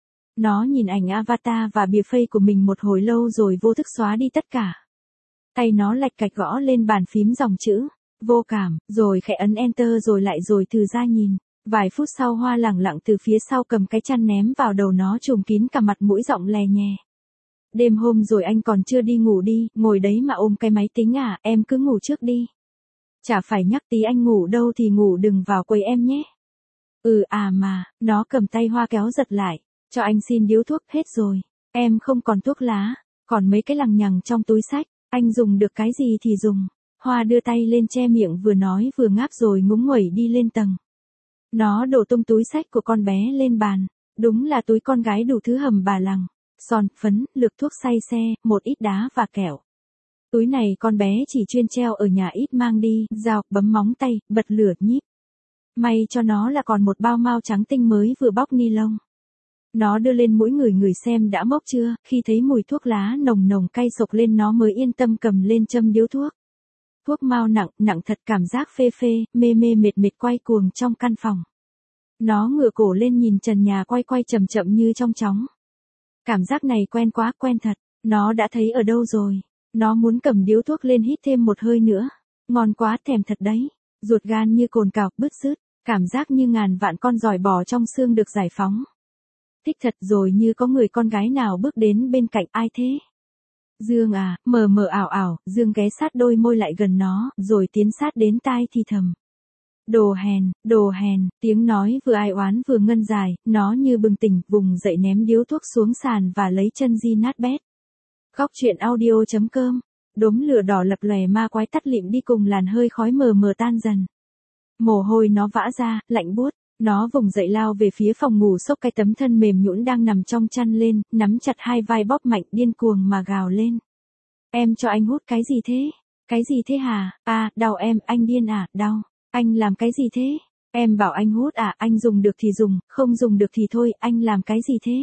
Nó nhìn ảnh avatar và bìa Face của mình một hồi lâu rồi vô thức xóa đi tất cả. Tay nó lạch cạch gõ lên bàn phím dòng chữ vô cảm, rồi khẽ ấn enter rồi lại rồi thử ra nhìn. Vài phút sau Hoa lẳng lặng từ phía sau cầm cái chăn ném vào đầu nó trùm kín cả mặt mũi giọng lè nhè. Đêm hôm rồi anh còn chưa đi ngủ đi, ngồi đấy mà ôm cái máy tính à, em cứ ngủ trước đi. Chả phải nhắc tí anh ngủ đâu thì ngủ đừng vào quấy em nhé. Ừ à mà, nó cầm tay Hoa kéo giật lại, cho anh xin điếu thuốc, hết rồi. Em không còn thuốc lá, còn mấy cái lằng nhằng trong túi xách, anh dùng được cái gì thì dùng. Hoa đưa tay lên che miệng vừa nói vừa ngáp rồi ngúng nguẩy đi lên tầng. Nó đổ tung túi xách của con bé lên bàn, đúng là túi con gái đủ thứ hầm bà lằng, son, phấn, lược thuốc xay xe, một ít đá và kẹo. Túi này con bé chỉ chuyên treo ở nhà ít mang đi, dao, bấm móng tay, bật lửa nhíp. May cho nó là còn một bao mao trắng tinh mới vừa bóc ni lông. Nó đưa lên mũi người người xem đã mốc chưa, khi thấy mùi thuốc lá nồng nồng cay sộc lên nó mới yên tâm cầm lên châm điếu thuốc. Thuốc mao nặng, nặng thật, cảm giác phê phê, mê mê mệt mệt quay cuồng trong căn phòng. Nó ngửa cổ lên nhìn trần nhà quay quay chậm chậm như trong chóng. Cảm giác này quen quá, quen thật, nó đã thấy ở đâu rồi. Nó muốn cầm điếu thuốc lên hít thêm một hơi nữa. Ngon quá, thèm thật đấy. Ruột gan như cồn cào, bứt rứt, cảm giác như ngàn vạn con giòi bò trong xương được giải phóng. Thích thật, rồi như có người con gái nào bước đến bên cạnh. Ai thế? Dương à, mờ mờ ảo ảo, Dương ghé sát đôi môi lại gần nó, rồi tiến sát đến tai thì thầm. Đồ hèn, đồ hèn, tiếng nói vừa ai oán vừa ngân dài, nó như bừng tỉnh, vùng dậy ném điếu thuốc xuống sàn và lấy chân di nát bét. Góc truyện audio chấm com, đốm lửa đỏ lập lòe ma quái tắt lịm đi cùng làn hơi khói mờ mờ tan dần. Mồ hôi nó vã ra, lạnh buốt, nó vùng dậy lao về phía phòng ngủ xốc cái tấm thân mềm nhũn đang nằm trong chăn lên, nắm chặt hai vai bóp mạnh điên cuồng mà gào lên. Em cho anh hút cái gì thế? Cái gì thế hả? À, đau em, anh điên à, đau. Anh làm cái gì thế? Em bảo anh hút à, anh dùng được thì dùng, không dùng được thì thôi, anh làm cái gì thế?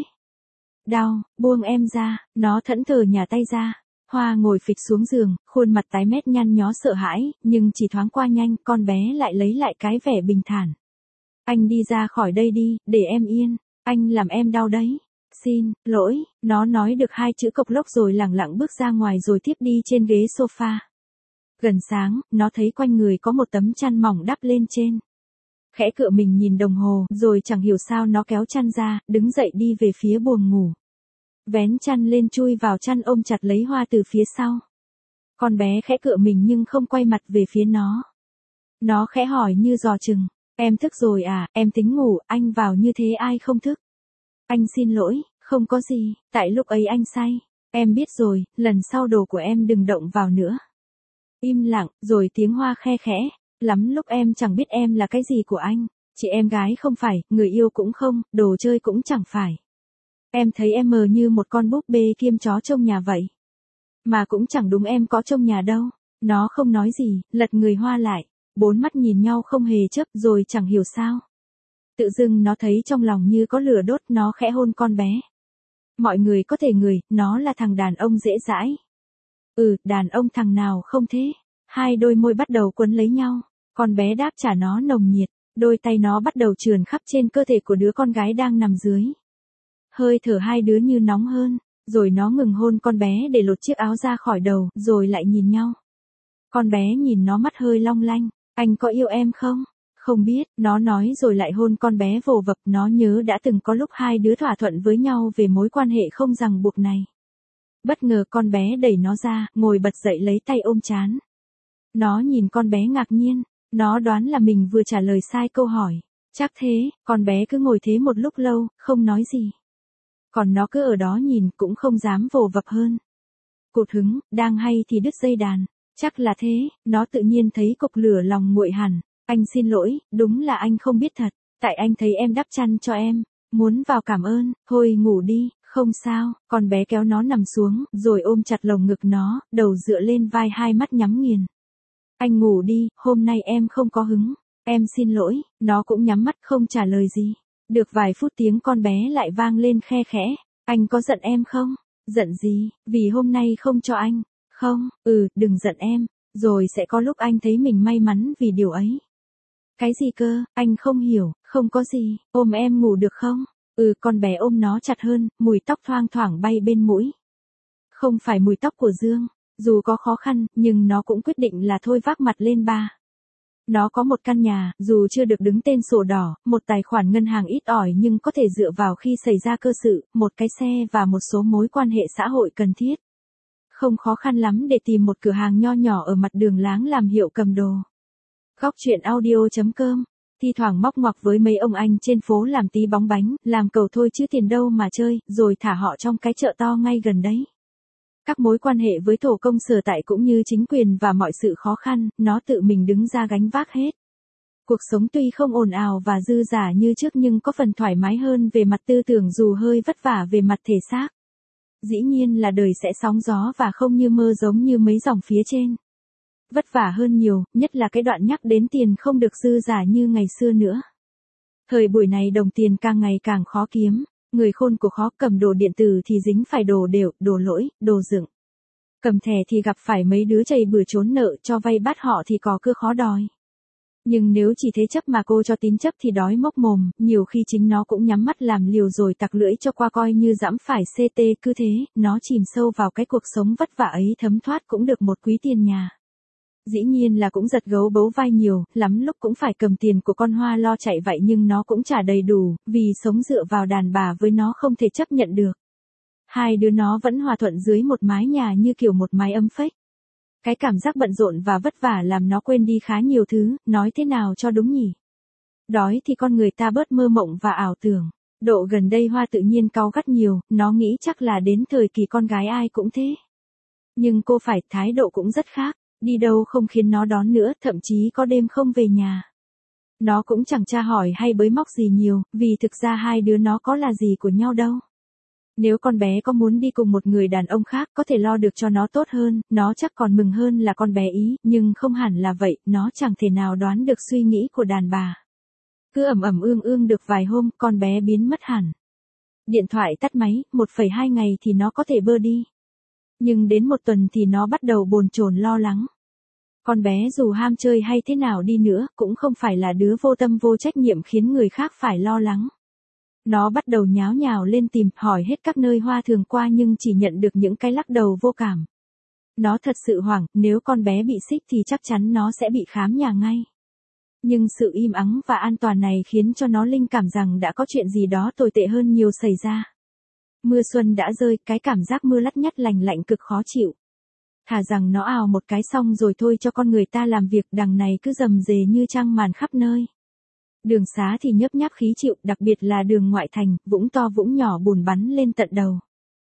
Đau, buông em ra, nó thẫn thờ nhả tay ra. Hoa ngồi phịch xuống giường, khuôn mặt tái mét nhăn nhó sợ hãi, nhưng chỉ thoáng qua nhanh, con bé lại lấy lại cái vẻ bình thản. Anh đi ra khỏi đây đi, để em yên, anh làm em đau đấy. Xin, lỗi, nó nói được hai chữ cộc lốc rồi lẳng lặng bước ra ngoài rồi tiếp đi trên ghế sofa. Gần sáng, nó thấy quanh người có một tấm chăn mỏng đắp lên trên. Khẽ cựa mình nhìn đồng hồ, rồi chẳng hiểu sao nó kéo chăn ra, đứng dậy đi về phía buồng ngủ. Vén chăn lên chui vào chăn ôm chặt lấy Hoa từ phía sau. Con bé khẽ cựa mình nhưng không quay mặt về phía nó. Nó khẽ hỏi như dò chừng, em thức rồi à, em tính ngủ, anh vào như thế ai không thức. Anh xin lỗi, không có gì, tại lúc ấy anh say. Em biết rồi, lần sau đồ của em đừng động vào nữa. Im lặng, rồi tiếng Hoa khe khẽ, lắm lúc em chẳng biết em là cái gì của anh, chị em gái không phải, người yêu cũng không, đồ chơi cũng chẳng phải. Em thấy em mờ như một con búp bê kiêm chó trông nhà vậy. Mà cũng chẳng đúng, em có trông nhà đâu. Nó không nói gì, lật người Hoa lại, bốn mắt nhìn nhau không hề chớp rồi chẳng hiểu sao. Tự dưng nó thấy trong lòng như có lửa đốt, nó khẽ hôn con bé. Mọi người có thể ngửi, nó là thằng đàn ông dễ dãi. Ừ, đàn ông thằng nào không thế. Hai đôi môi bắt đầu quấn lấy nhau, con bé đáp trả nó nồng nhiệt, đôi tay nó bắt đầu trườn khắp trên cơ thể của đứa con gái đang nằm dưới. Hơi thở hai đứa như nóng hơn, rồi nó ngừng hôn con bé để lột chiếc áo ra khỏi đầu, rồi lại nhìn nhau. Con bé nhìn nó mắt hơi long lanh, anh có yêu em không? Không biết, nó nói rồi lại hôn con bé vồ vập, nó nhớ đã từng có lúc hai đứa thỏa thuận với nhau về mối quan hệ không ràng buộc này. Bất ngờ con bé đẩy nó ra, ngồi bật dậy lấy tay ôm trán. Nó nhìn con bé ngạc nhiên, nó đoán là mình vừa trả lời sai câu hỏi. Chắc thế, con bé cứ ngồi thế một lúc lâu, không nói gì. Còn nó cứ ở đó nhìn cũng không dám vồ vập hơn. Cụt hứng, đang hay thì đứt dây đàn. Chắc là thế, nó tự nhiên thấy cục lửa lòng nguội hẳn. Anh xin lỗi, đúng là anh không biết thật. Tại anh thấy em đắp chăn cho em, Muốn vào cảm ơn, thôi ngủ đi, không sao, con bé kéo nó nằm xuống, rồi ôm chặt lồng ngực nó, đầu dựa lên vai hai mắt nhắm nghiền. Anh ngủ đi, hôm nay em không có hứng, em xin lỗi, nó cũng nhắm mắt không trả lời gì. Được vài phút tiếng con bé lại vang lên khe khẽ, anh có giận em không? Giận gì, vì hôm nay không cho anh. Không, ừ, đừng giận em, rồi sẽ có lúc anh thấy mình may mắn vì điều ấy. Cái gì cơ, anh không hiểu, không có gì, ôm em ngủ được không? Ừ, con bé ôm nó chặt hơn, mùi tóc thoang thoảng bay bên mũi. Không phải mùi tóc của Dương, dù có khó khăn, nhưng nó cũng quyết định là thôi vác mặt lên ba. Nó có một căn nhà, dù chưa được đứng tên sổ đỏ, một tài khoản ngân hàng ít ỏi nhưng có thể dựa vào khi xảy ra cơ sự, một cái xe và một số mối quan hệ xã hội cần thiết. Không khó khăn lắm để tìm một cửa hàng nho nhỏ ở mặt đường láng làm hiệu cầm đồ. Góc chuyện audio chấm com. Thi thoảng móc ngoặc với mấy ông anh trên phố làm tí bóng bánh, làm cầu thôi chứ tiền đâu mà chơi, rồi thả họ trong cái chợ to ngay gần đấy. Các mối quan hệ với tổ công sở tại cũng như chính quyền và mọi sự khó khăn, nó tự mình đứng ra gánh vác hết. Cuộc sống tuy không ồn ào và dư dả như trước nhưng có phần thoải mái hơn về mặt tư tưởng dù hơi vất vả về mặt thể xác. Dĩ nhiên là đời sẽ sóng gió và không như mơ giống như mấy dòng phía trên. Vất vả hơn nhiều, nhất là cái đoạn nhắc đến tiền không được dư dả như ngày xưa nữa. Thời buổi này đồng tiền càng ngày càng khó kiếm, người khôn của khó, cầm đồ điện tử thì dính phải đồ đều, đồ lỗi, đồ dựng. Cầm thẻ thì gặp phải mấy đứa chày bừa trốn nợ, cho vay bắt họ thì có cưa khó đòi. Nhưng nếu chỉ thế chấp mà cô cho tín chấp thì đói mốc mồm, nhiều khi chính nó cũng nhắm mắt làm liều rồi tặc lưỡi cho qua coi như dẫm phải xê tê. Cứ thế, nó chìm sâu vào cái cuộc sống vất vả ấy thấm thoát cũng được một quý tiền nhà. Dĩ nhiên là cũng giật gấu bấu vai nhiều, lắm lúc cũng phải cầm tiền của con Hoa lo chạy vậy nhưng nó cũng trả đầy đủ, vì sống dựa vào đàn bà với nó không thể chấp nhận được. Hai đứa nó vẫn hòa thuận dưới một mái nhà như kiểu một mái ấm phếch. Cái cảm giác bận rộn và vất vả làm nó quên đi khá nhiều thứ, nói thế nào cho đúng nhỉ? Đói thì con người ta bớt mơ mộng và ảo tưởng. Độ gần đây Hoa tự nhiên cáu gắt nhiều, nó nghĩ chắc là đến thời kỳ con gái ai cũng thế. Nhưng cô phải, thái độ cũng rất khác. Đi đâu không khiến nó đón nữa, thậm chí có đêm không về nhà. Nó cũng chẳng tra hỏi hay bới móc gì nhiều, vì thực ra hai đứa nó có là gì của nhau đâu. Nếu con bé có muốn đi cùng một người đàn ông khác có thể lo được cho nó tốt hơn, nó chắc còn mừng hơn là con bé ý, nhưng không hẳn là vậy, nó chẳng thể nào đoán được suy nghĩ của đàn bà. Cứ ẩm ẩm ương ương được vài hôm, con bé biến mất hẳn. Điện thoại tắt máy, một phẩy hai ngày thì nó có thể bơ đi. Nhưng đến một tuần thì nó bắt đầu bồn chồn lo lắng. Con bé dù ham chơi hay thế nào đi nữa, cũng không phải là đứa vô tâm vô trách nhiệm khiến người khác phải lo lắng. Nó bắt đầu nháo nhào lên tìm, hỏi hết các nơi Hoa thường qua nhưng chỉ nhận được những cái lắc đầu vô cảm. Nó thật sự hoảng, nếu con bé bị xích thì chắc chắn nó sẽ bị khám nhà ngay. Nhưng sự im ắng và an toàn này khiến cho nó linh cảm rằng đã có chuyện gì đó tồi tệ hơn nhiều xảy ra. Mưa xuân đã rơi, cái cảm giác mưa lắt nhắt lành lạnh cực khó chịu. Thà rằng nó ào một cái xong rồi thôi cho con người ta làm việc, đằng này cứ rầm rề như trăng màn khắp nơi. Đường xá thì nhấp nháp khí chịu, đặc biệt là đường ngoại thành, vũng to vũng nhỏ bùn bắn lên tận đầu.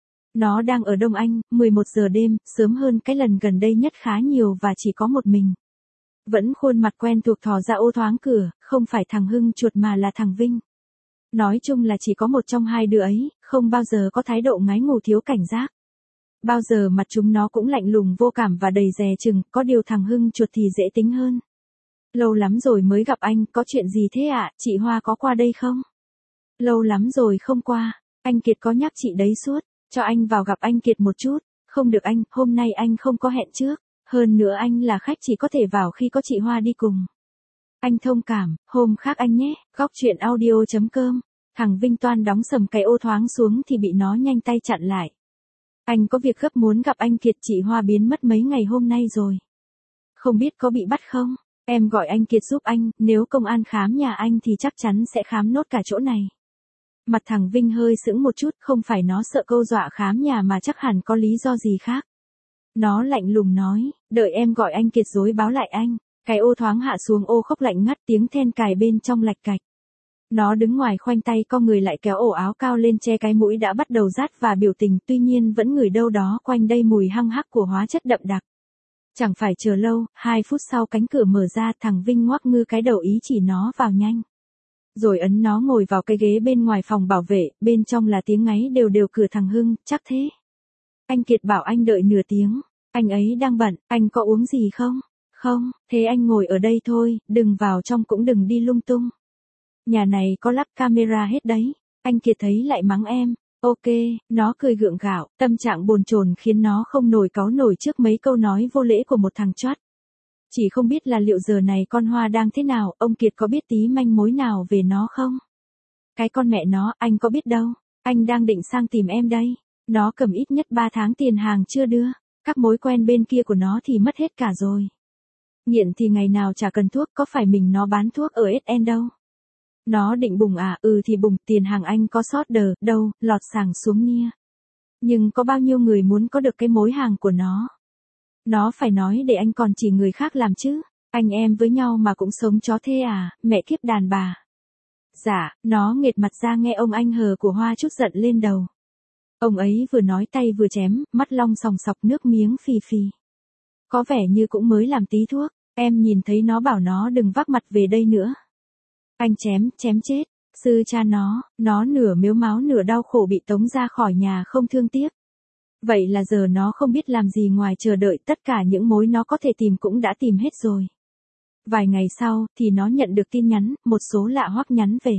Nó đang ở Đông Anh, mười một giờ đêm, sớm hơn cái lần gần đây nhất khá nhiều và chỉ có một mình. Vẫn khuôn mặt quen thuộc thò ra ô thoáng cửa, không phải thằng Hưng chuột mà là thằng Vinh. Nói chung là chỉ có một trong hai đứa ấy, không bao giờ có thái độ ngái ngủ thiếu cảnh giác. Bao giờ mặt chúng nó cũng lạnh lùng vô cảm và đầy dè chừng, có điều thằng Hưng chuột thì dễ tính hơn. Lâu lắm rồi mới gặp anh, có chuyện gì thế ạ, à? Chị Hoa có qua đây không? Lâu lắm rồi không qua, anh Kiệt có nhắc chị đấy suốt, cho anh vào gặp anh Kiệt một chút. Không được anh, hôm nay anh không có hẹn trước, hơn nữa anh là khách chỉ có thể vào khi có chị Hoa đi cùng. Anh thông cảm, hôm khác anh nhé. Góc chuyện audio chấm com. Thằng Vinh toan đóng sầm cái ô thoáng xuống thì bị nó nhanh tay chặn lại. Anh có việc gấp muốn gặp anh Kiệt, chị Hoa biến mất mấy ngày hôm nay rồi. Không biết có bị bắt không? Em gọi anh Kiệt giúp anh, nếu công an khám nhà anh thì chắc chắn sẽ khám nốt cả chỗ này. Mặt thằng Vinh hơi sững một chút, không phải nó sợ câu dọa khám nhà mà chắc hẳn có lý do gì khác. Nó lạnh lùng nói, đợi em gọi anh Kiệt rồi báo lại anh. Cái ô thoáng hạ xuống, ô khóc lạnh ngắt, tiếng then cài bên trong lạch cạch. Nó đứng ngoài khoanh tay co người lại kéo ổ áo cao lên che cái mũi đã bắt đầu rát và biểu tình, tuy nhiên vẫn ngửi đâu đó quanh đây mùi hăng hắc của hóa chất đậm đặc. Chẳng phải chờ lâu, hai phút sau cánh cửa mở ra, thằng Vinh ngoác ngư cái đầu ý chỉ nó vào nhanh. Rồi ấn nó ngồi vào cái ghế bên ngoài phòng bảo vệ, bên trong là tiếng ngáy đều đều cửa thằng Hưng, chắc thế. Anh Kiệt bảo anh đợi nửa tiếng, anh ấy đang bận, anh có uống gì không? Không, thế anh ngồi ở đây thôi, đừng vào trong cũng đừng đi lung tung. Nhà này có lắp camera hết đấy, anh Kiệt thấy lại mắng em. Ok, nó cười gượng gạo, tâm trạng bồn chồn khiến nó không nổi cáu nổi trước mấy câu nói vô lễ của một thằng chót. Chỉ không biết là liệu giờ này con Hoa đang thế nào, ông Kiệt có biết tí manh mối nào về nó không? Cái con mẹ nó, anh có biết đâu, anh đang định sang tìm em đây. Nó cầm ít nhất ba tháng tiền hàng chưa đưa, các mối quen bên kia của nó thì mất hết cả rồi. Nghiện thì ngày nào chả cần thuốc, có phải mình nó bán thuốc ở ét en đâu. Nó định bùng à, ừ thì bùng, tiền hàng anh có sót đờ, đâu, lọt sàng xuống nia. Nhưng có bao nhiêu người muốn có được cái mối hàng của nó. Nó phải nói để anh còn chỉ người khác làm chứ, anh em với nhau mà cũng sống chó thế à, mẹ kiếp đàn bà. Dạ, nó nghệt mặt ra nghe ông anh hờ của Hoa chút giận lên đầu. Ông ấy vừa nói tay vừa chém, mắt long sòng sọc nước miếng phì phì. Có vẻ như cũng mới làm tí thuốc, em nhìn thấy nó bảo nó đừng vác mặt về đây nữa. Anh chém, chém chết, sư cha nó, nó nửa mếu máo nửa đau khổ bị tống ra khỏi nhà không thương tiếc. Vậy là giờ nó không biết làm gì ngoài chờ đợi, tất cả những mối nó có thể tìm cũng đã tìm hết rồi. Vài ngày sau, thì nó nhận được tin nhắn, một số lạ hoắc nhắn về.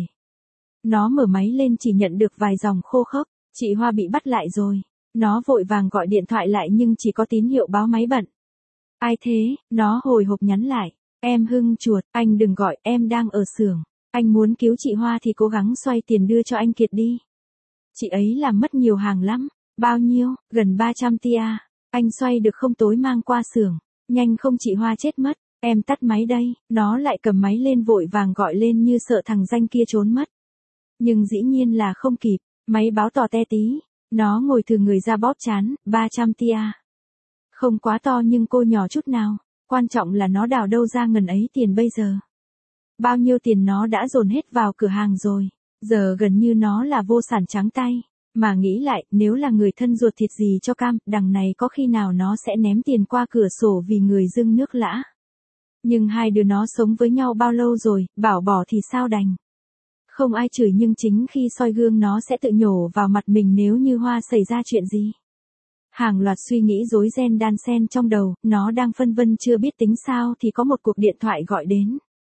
Nó mở máy lên chỉ nhận được vài dòng khô khốc, chị Hoa bị bắt lại rồi. Nó vội vàng gọi điện thoại lại nhưng chỉ có tín hiệu báo máy bận. Ai thế, nó hồi hộp nhắn lại. Em Hưng chuột, anh đừng gọi, em đang ở xưởng. Anh muốn cứu chị Hoa thì cố gắng xoay tiền đưa cho anh Kiệt đi. Chị ấy làm mất nhiều hàng lắm. Bao nhiêu, gần ba trăm tia. Anh xoay được không tối mang qua xưởng. Nhanh không chị Hoa chết mất. Em tắt máy đây. Nó lại cầm máy lên vội vàng gọi lên như sợ thằng danh kia trốn mất. Nhưng dĩ nhiên là không kịp. Máy báo to te tí. Nó ngồi thừ người ra bóp chán. ba trăm tia. Không quá to nhưng cô nhỏ chút nào. Quan trọng là nó đào đâu ra ngần ấy tiền bây giờ. Bao nhiêu tiền nó đã dồn hết vào cửa hàng rồi. Giờ gần như nó là vô sản trắng tay. Mà nghĩ lại, nếu là người thân ruột thịt gì cho cam, đằng này có khi nào nó sẽ ném tiền qua cửa sổ vì người dưng nước lã. Nhưng hai đứa nó sống với nhau bao lâu rồi, bảo bỏ thì sao đành. Không ai chửi nhưng chính khi soi gương nó sẽ tự nhổ vào mặt mình nếu như Hoa xảy ra chuyện gì. Hàng loạt suy nghĩ rối ren đan xen trong đầu, nó đang phân vân chưa biết tính sao thì có một cuộc điện thoại gọi đến.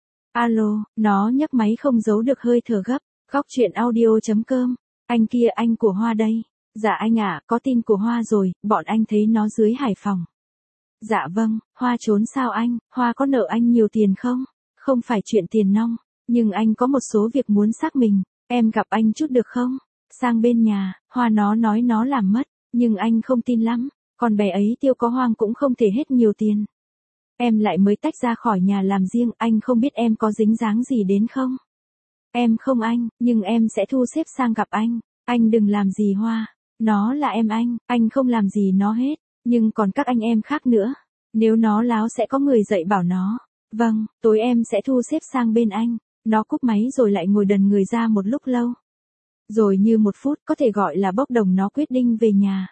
Alo, nó nhấc máy không giấu được hơi thở gấp, góc chuyện audio chấm com. Anh kia, anh của Hoa đây. Dạ anh ạ, có tin của Hoa rồi, bọn anh thấy nó dưới Hải Phòng. Dạ vâng, Hoa trốn sao anh, Hoa có nợ anh nhiều tiền không? Không phải chuyện tiền nong, nhưng anh có một số việc muốn xác mình, em gặp anh chút được không? Sang bên nhà, Hoa nó nói nó làm mất, nhưng anh không tin lắm, còn bé ấy Tiêu có hoang cũng không thể hết nhiều tiền. Em lại mới tách ra khỏi nhà làm riêng, anh không biết em có dính dáng gì đến không? Em không anh, nhưng em sẽ thu xếp sang gặp anh. Anh đừng làm gì Hoa. Nó là em anh, anh không làm gì nó hết. Nhưng còn các anh em khác nữa. Nếu nó láo sẽ có người dạy bảo nó. Vâng, tối em sẽ thu xếp sang bên anh. Nó cúp máy rồi lại ngồi đần người ra một lúc lâu. Rồi như một phút có thể gọi là bốc đồng nó quyết định về nhà.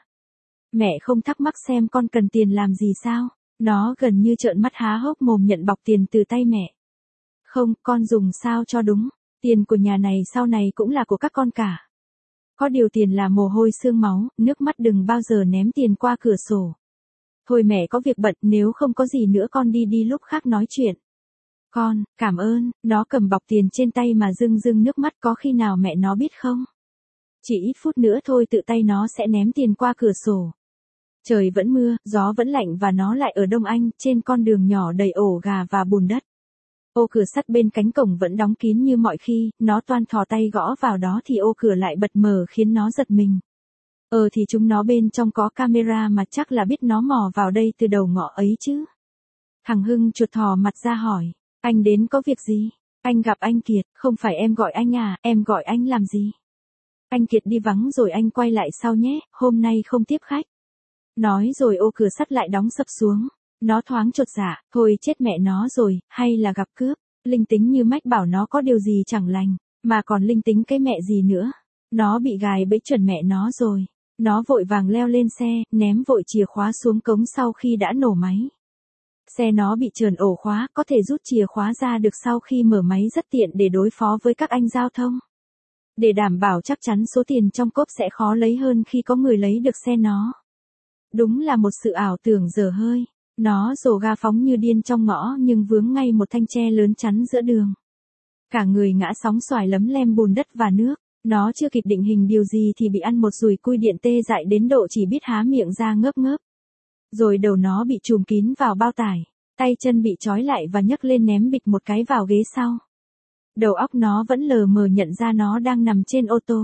Mẹ không thắc mắc xem con cần tiền làm gì sao. Nó gần như trợn mắt há hốc mồm nhận bọc tiền từ tay mẹ. Không, con dùng sao cho đúng. Tiền của nhà này sau này cũng là của các con cả. Có điều tiền là mồ hôi xương máu, nước mắt đừng bao giờ ném tiền qua cửa sổ. Thôi mẹ có việc bận, nếu không có gì nữa con đi đi lúc khác nói chuyện. Con, cảm ơn, nó cầm bọc tiền trên tay mà rưng rưng nước mắt, có khi nào mẹ nó biết không? Chỉ ít phút nữa thôi tự tay nó sẽ ném tiền qua cửa sổ. Trời vẫn mưa, gió vẫn lạnh và nó lại ở Đông Anh, trên con đường nhỏ đầy ổ gà và bùn đất. Ô cửa sắt bên cánh cổng vẫn đóng kín như mọi khi, nó toan thò tay gõ vào đó thì ô cửa lại bật mở khiến nó giật mình. Ờ thì chúng nó bên trong có camera mà chắc là biết nó mò vào đây từ đầu ngõ ấy chứ. Thằng Hưng chuột thò mặt ra hỏi, anh đến có việc gì? Anh gặp anh Kiệt, không phải em gọi anh à, em gọi anh làm gì? Anh Kiệt đi vắng rồi anh quay lại sau nhé, hôm nay không tiếp khách. Nói rồi ô cửa sắt lại đóng sập xuống. Nó thoáng chột dạ, thôi chết mẹ nó rồi, hay là gặp cướp. Linh tính như mách bảo nó có điều gì chẳng lành, mà còn linh tính cái mẹ gì nữa. Nó bị gài bẫy chuẩn mẹ nó rồi. Nó vội vàng leo lên xe, ném vội chìa khóa xuống cống sau khi đã nổ máy. Xe nó bị trờn ổ khóa, có thể rút chìa khóa ra được sau khi mở máy rất tiện để đối phó với các anh giao thông. Để đảm bảo chắc chắn số tiền trong cốp sẽ khó lấy hơn khi có người lấy được xe nó. Đúng là một sự ảo tưởng dở hơi. Nó rồ ga phóng như điên trong ngõ nhưng vướng ngay một thanh tre lớn chắn giữa đường. Cả người ngã sóng xoài lấm lem bùn đất và nước. Nó chưa kịp định hình điều gì thì bị ăn một dùi cui điện tê dại đến độ chỉ biết há miệng ra ngớp ngớp. Rồi đầu nó bị trùm kín vào bao tải. Tay chân bị trói lại và nhấc lên ném bịch một cái vào ghế sau. Đầu óc nó vẫn lờ mờ nhận ra nó đang nằm trên ô tô.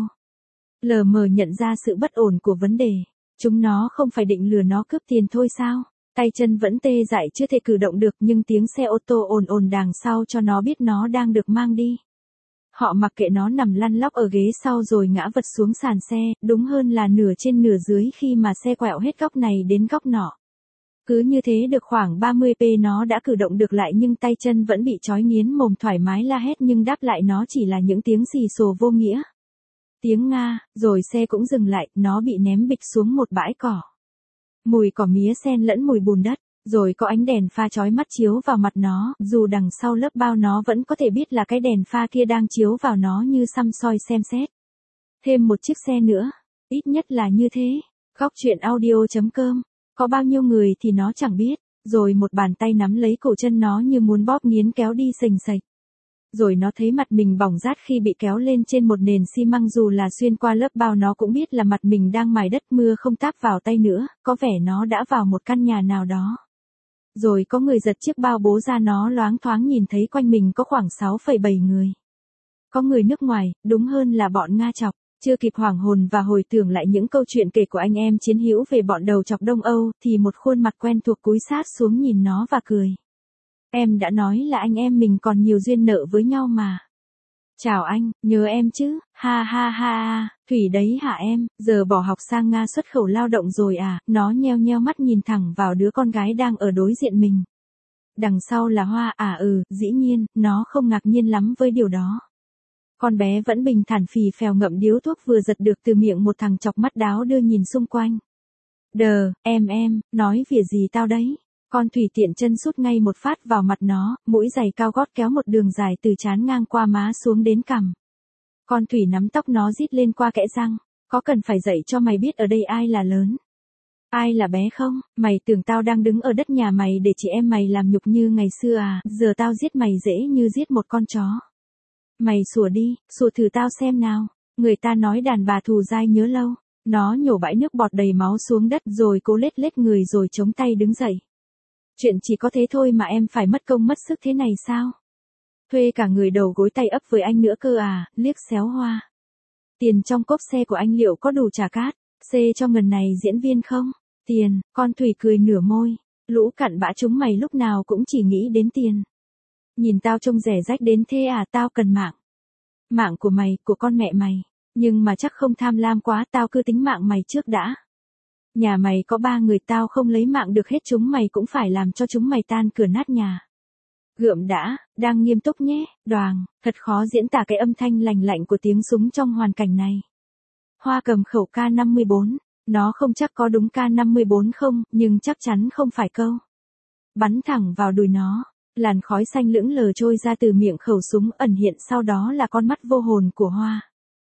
Lờ mờ nhận ra sự bất ổn của vấn đề. Chúng nó không phải định lừa nó cướp tiền thôi sao? Tay chân vẫn tê dại chưa thể cử động được nhưng tiếng xe ô tô ồn ồn đằng sau cho nó biết nó đang được mang đi. Họ mặc kệ nó nằm lăn lóc ở ghế sau rồi ngã vật xuống sàn xe, đúng hơn là nửa trên nửa dưới khi mà xe quẹo hết góc này đến góc nọ. Cứ như thế được khoảng ba mươi phút nó đã cử động được lại nhưng tay chân vẫn bị trói nghiến, mồm thoải mái la hét nhưng đáp lại nó chỉ là những tiếng xì xồ vô nghĩa. Tiếng Nga, rồi xe cũng dừng lại, nó bị ném bịch xuống một bãi cỏ. Mùi cỏ mía xen lẫn mùi bùn đất, rồi có ánh đèn pha chói mắt chiếu vào mặt nó, dù đằng sau lớp bao nó vẫn có thể biết là cái đèn pha kia đang chiếu vào nó như săm soi xem xét. Thêm một chiếc xe nữa, ít nhất là như thế. Góc chuyện audio chấm com, có bao nhiêu người thì nó chẳng biết, rồi một bàn tay nắm lấy cổ chân nó như muốn bóp nghiến kéo đi sềnh sệch. Rồi nó thấy mặt mình bỏng rát khi bị kéo lên trên một nền xi măng, dù là xuyên qua lớp bao nó cũng biết là mặt mình đang mài đất, mưa không táp vào tay nữa, có vẻ nó đã vào một căn nhà nào đó. Rồi có người giật chiếc bao bố ra, nó loáng thoáng nhìn thấy quanh mình có khoảng sáu phẩy bảy người. Có người nước ngoài, đúng hơn là bọn Nga chọc. Chưa kịp hoảng hồn và hồi tưởng lại những câu chuyện kể của anh em chiến hữu về bọn đầu chọc Đông Âu thì một khuôn mặt quen thuộc cúi sát xuống nhìn nó và cười. Em đã nói là anh em mình còn nhiều duyên nợ với nhau mà. Chào anh, nhớ em chứ, ha ha ha ha, Thủy đấy hả em, giờ bỏ học sang Nga xuất khẩu lao động rồi à, nó nheo nheo mắt nhìn thẳng vào đứa con gái đang ở đối diện mình. Đằng sau là Hoa, à ừ, dĩ nhiên, nó không ngạc nhiên lắm với điều đó. Con bé vẫn bình thản phì phèo ngậm điếu thuốc vừa giật được từ miệng một thằng chọc mắt đáo đưa nhìn xung quanh. Đờ, em em, nói vỉa gì tao đấy. Con Thủy tiện chân sút ngay một phát vào mặt nó, mũi giày cao gót kéo một đường dài từ trán ngang qua má xuống đến cằm. Con Thủy nắm tóc nó rít lên qua kẽ răng, có cần phải dạy cho mày biết ở đây ai là lớn, ai là bé không? Mày tưởng tao đang đứng ở đất nhà mày để chị em mày làm nhục như ngày xưa à, giờ tao giết mày dễ như giết một con chó. Mày sủa đi, sủa thử tao xem nào. Người ta nói đàn bà thù dai nhớ lâu. Nó nhổ bãi nước bọt đầy máu xuống đất rồi cố lết lết người rồi chống tay đứng dậy. Chuyện chỉ có thế thôi mà em phải mất công mất sức thế này sao? Thuê cả người đầu gối tay ấp với anh nữa cơ à, liếc xéo Hoa. Tiền trong cốp xe của anh liệu có đủ trả cát, xê cho ngần này diễn viên không? Tiền, con Thủy cười nửa môi. Lũ cặn bã chúng mày lúc nào cũng chỉ nghĩ đến tiền. Nhìn tao trông rẻ rách đến thế à, tao cần mạng. Mạng của mày, của con mẹ mày. Nhưng mà chắc không tham lam quá, tao cứ tính mạng mày trước đã. Nhà mày có ba người, tao không lấy mạng được hết chúng mày cũng phải làm cho chúng mày tan cửa nát nhà. Gượm đã, đang nghiêm túc nhé, Đoàng, thật khó diễn tả cái âm thanh lành lạnh của tiếng súng trong hoàn cảnh này. Hoa cầm khẩu K năm mươi bốn, nó không chắc có đúng K năm mươi bốn không, nhưng chắc chắn không phải câu. Bắn thẳng vào đùi nó. Làn khói xanh lững lờ trôi ra từ miệng khẩu súng, ẩn hiện sau đó là con mắt vô hồn của Hoa.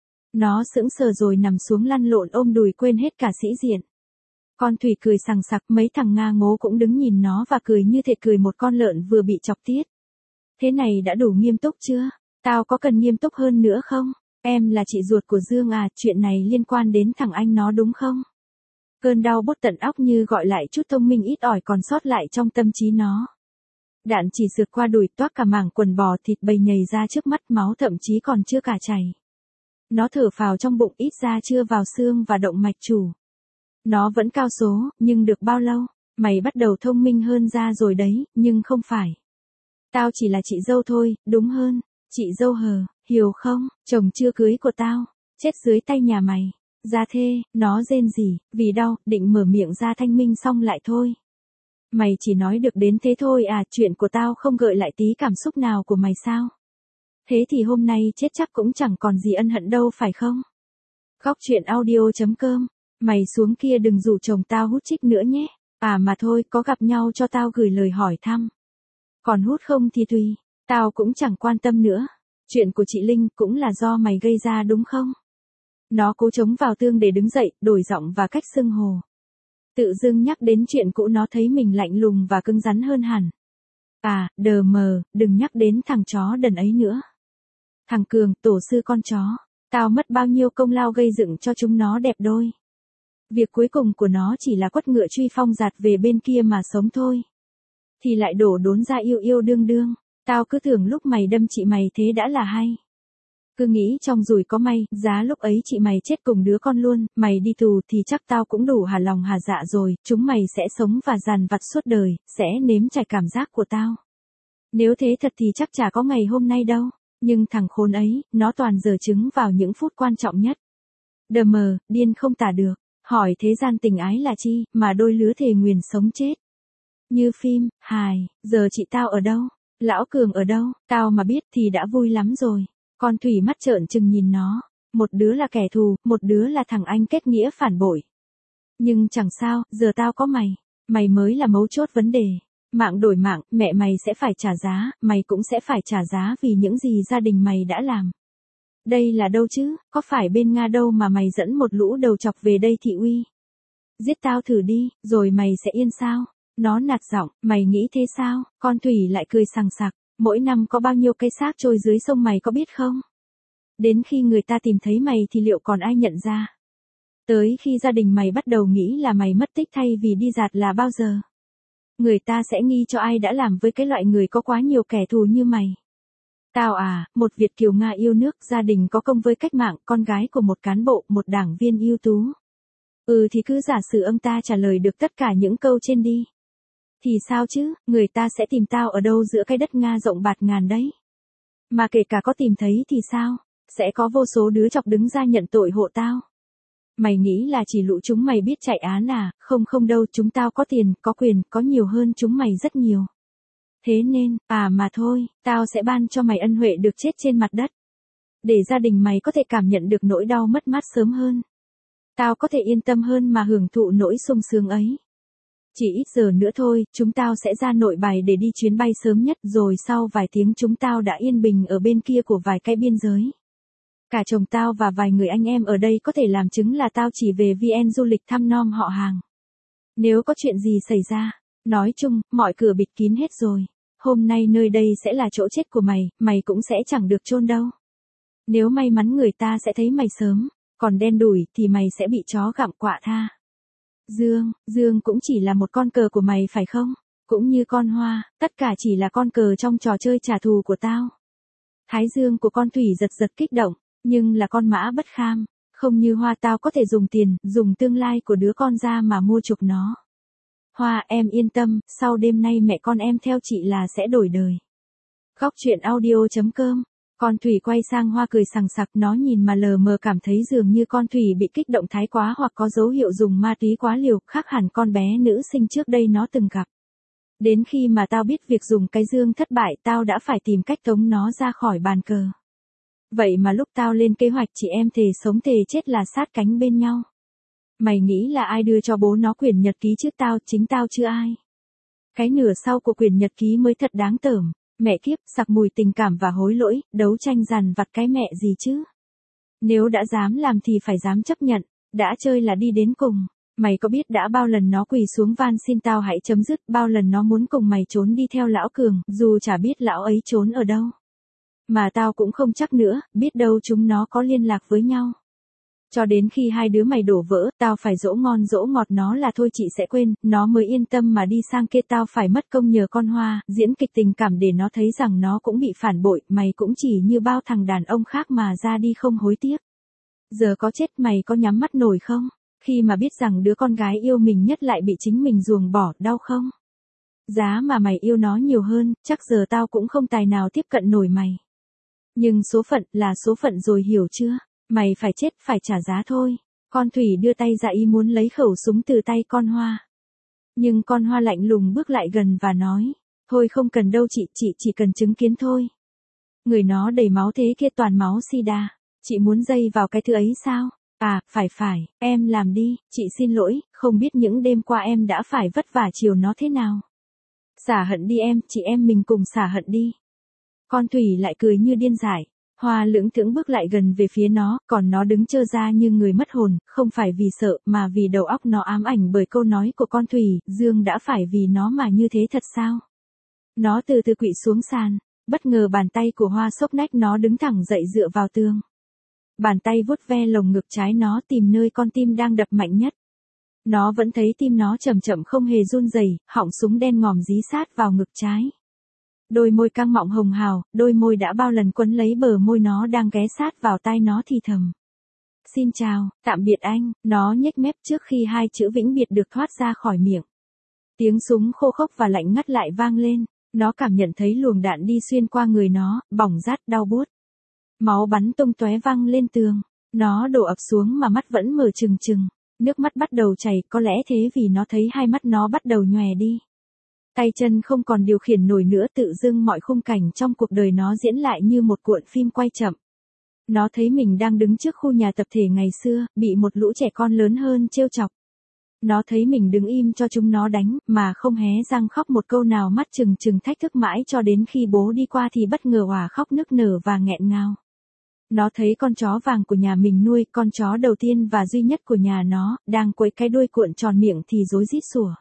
Nó sững sờ rồi nằm xuống lăn lộn ôm đùi quên hết cả sĩ diện. Con Thủy cười sằng sặc, mấy thằng Nga ngố cũng đứng nhìn nó và cười như thể cười một con lợn vừa bị chọc tiết. Thế này đã đủ nghiêm túc chưa? Tao có cần nghiêm túc hơn nữa không? Em là chị ruột của Dương à, chuyện này liên quan đến thằng anh nó đúng không? Cơn đau bút tận óc như gọi lại chút thông minh ít ỏi còn sót lại trong tâm trí nó. Đạn chỉ sượt qua đùi, toác cả mảng quần bò thịt bầy nhầy ra trước mắt, máu thậm chí còn chưa cả chảy. Nó thở phào trong bụng, ít ra chưa vào xương và động mạch chủ. Nó vẫn cao số, nhưng được bao lâu? Mày bắt đầu thông minh hơn ra rồi đấy, nhưng không phải. Tao chỉ là chị dâu thôi, đúng hơn. Chị dâu hờ, hiểu không? Chồng chưa cưới của tao, chết dưới tay nhà mày. Ra thê, nó rên rỉ, vì đau, định mở miệng ra thanh minh xong lại thôi. Mày chỉ nói được đến thế thôi à, chuyện của tao không gợi lại tí cảm xúc nào của mày sao? Thế thì hôm nay chết chắc cũng chẳng còn gì ân hận đâu phải không? Góc chuyện audio chấm com, mày xuống kia đừng rủ chồng tao hút chích nữa nhé. À mà thôi, có gặp nhau cho tao gửi lời hỏi thăm. Còn hút không thì tùy, tao cũng chẳng quan tâm nữa. Chuyện của chị Linh cũng là do mày gây ra đúng không? Nó cố chống vào tường để đứng dậy, đổi giọng và cách xưng hô. Tự dưng nhắc đến chuyện cũ nó thấy mình lạnh lùng và cứng rắn hơn hẳn. À, đờ mờ, đừng nhắc đến thằng chó đần ấy nữa. Thằng Cường, tổ sư con chó. Tao mất bao nhiêu công lao gây dựng cho chúng nó đẹp đôi. Việc cuối cùng của nó chỉ là quất ngựa truy phong giạt về bên kia mà sống thôi. Thì lại đổ đốn ra yêu yêu đương đương. Tao cứ tưởng lúc mày đâm chị mày thế đã là hay. Cứ nghĩ trong rủi có may, giá lúc ấy chị mày chết cùng đứa con luôn, mày đi tù thì chắc tao cũng đủ hà lòng hà dạ rồi, chúng mày sẽ sống và dằn vặt suốt đời, sẽ nếm trải cảm giác của tao. Nếu thế thật thì chắc chả có ngày hôm nay đâu, nhưng thằng khốn ấy, nó toàn giở trứng vào những phút quan trọng nhất. Đờ mờ, điên không tả được, hỏi thế gian tình ái là chi, mà đôi lứa thề nguyền sống chết. Như phim, hài, giờ chị tao ở đâu? Lão Cường ở đâu? Tao mà biết thì đã vui lắm rồi. Con Thủy mắt trợn trừng nhìn nó. Một đứa là kẻ thù, một đứa là thằng anh kết nghĩa phản bội. Nhưng chẳng sao, giờ tao có mày. Mày mới là mấu chốt vấn đề. Mạng đổi mạng, mẹ mày sẽ phải trả giá, mày cũng sẽ phải trả giá vì những gì gia đình mày đã làm. Đây là đâu chứ, có phải bên Nga đâu mà mày dẫn một lũ đầu chọc về đây thị uy. Giết tao thử đi, rồi mày sẽ yên sao? Nó nạt giọng, mày nghĩ thế sao? Con Thủy lại cười sằng sặc, mỗi năm có bao nhiêu cây xác trôi dưới sông mày có biết không? Đến khi người ta tìm thấy mày thì liệu còn ai nhận ra? Tới khi gia đình mày bắt đầu nghĩ là mày mất tích thay vì đi giạt là bao giờ? Người ta sẽ nghi cho ai đã làm với cái loại người có quá nhiều kẻ thù như mày. Tao à, một Việt kiều Nga yêu nước, gia đình có công với cách mạng, con gái của một cán bộ, một đảng viên ưu tú. Ừ thì cứ giả sử ông ta trả lời được tất cả những câu trên đi. Thì sao chứ, người ta sẽ tìm tao ở đâu giữa cái đất Nga rộng bạt ngàn đấy. Mà kể cả có tìm thấy thì sao, sẽ có vô số đứa chọc đứng ra nhận tội hộ tao. Mày nghĩ là chỉ lũ chúng mày biết chạy án à, không không đâu, chúng tao có tiền, có quyền, có nhiều hơn chúng mày rất nhiều. Thế nên, à mà thôi, tao sẽ ban cho mày ân huệ được chết trên mặt đất. Để gia đình mày có thể cảm nhận được nỗi đau mất mát sớm hơn. Tao có thể yên tâm hơn mà hưởng thụ nỗi sung sướng ấy. Chỉ ít giờ nữa thôi, chúng tao sẽ ra Nội Bài để đi chuyến bay sớm nhất, rồi sau vài tiếng chúng tao đã yên bình ở bên kia của vài cái biên giới. Cả chồng tao và vài người anh em ở đây có thể làm chứng là tao chỉ về vê en du lịch thăm nom họ hàng. Nếu có chuyện gì xảy ra, nói chung, mọi cửa bịt kín hết rồi. Hôm nay nơi đây sẽ là chỗ chết của mày, mày cũng sẽ chẳng được chôn đâu. Nếu may mắn người ta sẽ thấy mày sớm, còn đen đủi thì mày sẽ bị chó gặm quạ tha. Dương, Dương cũng chỉ là một con cờ của mày phải không? Cũng như con Hoa, tất cả chỉ là con cờ trong trò chơi trả thù của tao. Thái dương của con Thủy giật giật kích động, nhưng là con mã bất kham, không như Hoa tao có thể dùng tiền, dùng tương lai của đứa con ra mà mua chuộc nó. Hoa em yên tâm, sau đêm nay mẹ con em theo chị là sẽ đổi đời. Góc truyện audio chấm com. Con Thủy quay sang Hoa cười sằng sặc, nó nhìn mà lờ mờ cảm thấy dường như con Thủy bị kích động thái quá hoặc có dấu hiệu dùng ma túy quá liều, khác hẳn con bé nữ sinh trước đây nó từng gặp. Đến khi mà tao biết việc dùng cái dương thất bại, tao đã phải tìm cách tống nó ra khỏi bàn cờ. Vậy mà lúc tao lên kế hoạch chị em thề sống thề chết là sát cánh bên nhau. Mày nghĩ là ai đưa cho bố nó quyển nhật ký trước tao, chính tao chứ ai. Cái nửa sau của quyển nhật ký mới thật đáng tởm. Mẹ kiếp, sặc mùi tình cảm và hối lỗi, đấu tranh dằn vặt cái mẹ gì chứ. Nếu đã dám làm thì phải dám chấp nhận, đã chơi là đi đến cùng. Mày có biết đã bao lần nó quỳ xuống van xin tao hãy chấm dứt, bao lần nó muốn cùng mày trốn đi theo lão Cường, dù chả biết lão ấy trốn ở đâu. Mà tao cũng không chắc nữa, biết đâu chúng nó có liên lạc với nhau. Cho đến khi hai đứa mày đổ vỡ, tao phải dỗ ngon dỗ ngọt nó là thôi chị sẽ quên, nó mới yên tâm mà đi sang kia, tao phải mất công nhờ con Hoa, diễn kịch tình cảm để nó thấy rằng nó cũng bị phản bội, mày cũng chỉ như bao thằng đàn ông khác mà ra đi không hối tiếc. Giờ có chết mày có nhắm mắt nổi không? Khi mà biết rằng đứa con gái yêu mình nhất lại bị chính mình ruồng bỏ, đau không? Giá mà mày yêu nó nhiều hơn, chắc giờ tao cũng không tài nào tiếp cận nổi mày. Nhưng số phận là số phận rồi, hiểu chưa? Mày phải chết, phải trả giá thôi. Con Thủy đưa tay ra ý muốn lấy khẩu súng từ tay con Hoa. Nhưng con Hoa lạnh lùng bước lại gần và nói, thôi không cần đâu chị, chị chỉ cần chứng kiến thôi. Người nó đầy máu thế kia toàn máu sida, chị muốn dây vào cái thứ ấy sao? À, phải phải, em làm đi, chị xin lỗi, không biết những đêm qua em đã phải vất vả chiều nó thế nào. Xả hận đi em, chị em mình cùng xả hận đi. Con Thủy lại cười như điên dại. Hoa lưỡng thững bước lại gần về phía nó, còn nó đứng trơ ra như người mất hồn, không phải vì sợ, mà vì đầu óc nó ám ảnh bởi câu nói của con Thủy, Dương đã phải vì nó mà như thế thật sao? Nó từ từ quỵ xuống sàn, bất ngờ bàn tay của Hoa xốc nách nó đứng thẳng dậy dựa vào tường. Bàn tay vuốt ve lồng ngực trái nó tìm nơi con tim đang đập mạnh nhất. Nó vẫn thấy tim nó chậm chậm không hề run rẩy, họng súng đen ngòm dí sát vào ngực trái. Đôi môi căng mọng hồng hào, đôi môi đã bao lần quấn lấy bờ môi nó đang ghé sát vào tai nó thì thầm. Xin chào, tạm biệt anh, nó nhếch mép trước khi hai chữ vĩnh biệt được thoát ra khỏi miệng. Tiếng súng khô khốc và lạnh ngắt lại vang lên, nó cảm nhận thấy luồng đạn đi xuyên qua người nó, bỏng rát đau buốt. Máu bắn tung tóe văng lên tường, nó đổ ập xuống mà mắt vẫn mở trừng trừng, nước mắt bắt đầu chảy, có lẽ thế vì nó thấy hai mắt nó bắt đầu nhòe đi. Tay chân không còn điều khiển nổi nữa, tự dưng mọi khung cảnh trong cuộc đời nó diễn lại như một cuộn phim quay chậm. Nó thấy mình đang đứng trước khu nhà tập thể ngày xưa, bị một lũ trẻ con lớn hơn trêu chọc. Nó thấy mình đứng im cho chúng nó đánh, mà không hé răng khóc một câu nào, mắt trừng trừng thách thức mãi cho đến khi bố đi qua thì bất ngờ òa khóc nức nở và nghẹn ngào. Nó thấy con chó vàng của nhà mình nuôi, con chó đầu tiên và duy nhất của nhà nó, đang quấy cái đuôi cuộn tròn miệng thì rối rít sủa.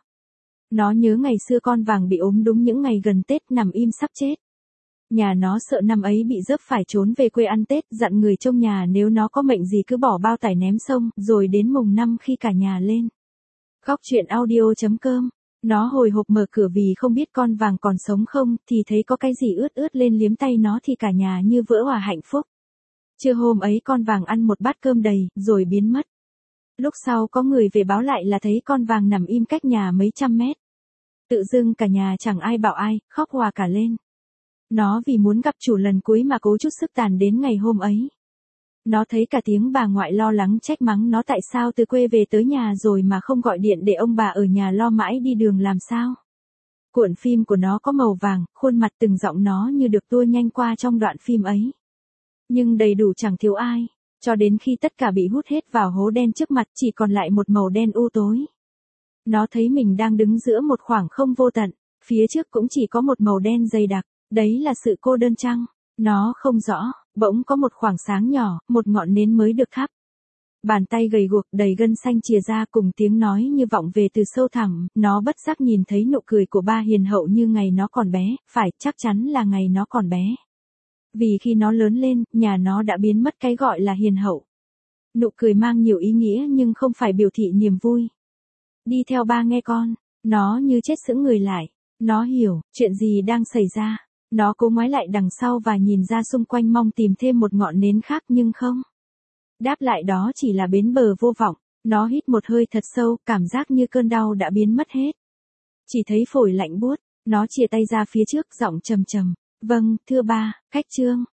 Nó nhớ ngày xưa con vàng bị ốm đúng những ngày gần Tết nằm im sắp chết. Nhà nó sợ năm ấy bị dớp phải trốn về quê ăn Tết, dặn người trong nhà nếu nó có mệnh gì cứ bỏ bao tải ném sông, rồi đến mùng năm khi cả nhà lên. Góc truyện audio chấm com. Nó hồi hộp mở cửa vì không biết con vàng còn sống không, thì thấy có cái gì ướt ướt lên liếm tay nó thì cả nhà như vỡ òa hạnh phúc. Trưa hôm ấy con vàng ăn một bát cơm đầy, rồi biến mất. Lúc sau có người về báo lại là thấy con vàng nằm im cách nhà mấy trăm mét. Tự dưng cả nhà chẳng ai bảo ai, khóc hòa cả lên. Nó vì muốn gặp chủ lần cuối mà cố chút sức tàn đến ngày hôm ấy. Nó thấy cả tiếng bà ngoại lo lắng trách mắng nó tại sao từ quê về tới nhà rồi mà không gọi điện để ông bà ở nhà lo mãi đi đường làm sao. Cuộn phim của nó có màu vàng, khuôn mặt từng giọng nó như được tua nhanh qua trong đoạn phim ấy. Nhưng đầy đủ chẳng thiếu ai, cho đến khi tất cả bị hút hết vào hố đen trước mặt chỉ còn lại một màu đen u tối. Nó thấy mình đang đứng giữa một khoảng không vô tận, phía trước cũng chỉ có một màu đen dày đặc, đấy là sự cô đơn chăng? Nó không rõ, bỗng có một khoảng sáng nhỏ, một ngọn nến mới được thắp. Bàn tay gầy guộc đầy gân xanh chìa ra cùng tiếng nói như vọng về từ sâu thẳm, nó bất giác nhìn thấy nụ cười của ba hiền hậu như ngày nó còn bé, phải, chắc chắn là ngày nó còn bé. Vì khi nó lớn lên, nhà nó đã biến mất cái gọi là hiền hậu. Nụ cười mang nhiều ý nghĩa nhưng không phải biểu thị niềm vui. Đi theo ba nghe con, nó như chết sững người lại. Nó hiểu, chuyện gì đang xảy ra. Nó cố ngoái lại đằng sau và nhìn ra xung quanh mong tìm thêm một ngọn nến khác nhưng không. Đáp lại đó chỉ là bến bờ vô vọng. Nó hít một hơi thật sâu, cảm giác như cơn đau đã biến mất hết. Chỉ thấy phổi lạnh buốt, nó chìa tay ra phía trước, giọng trầm trầm. Vâng, thưa ba, khách trương.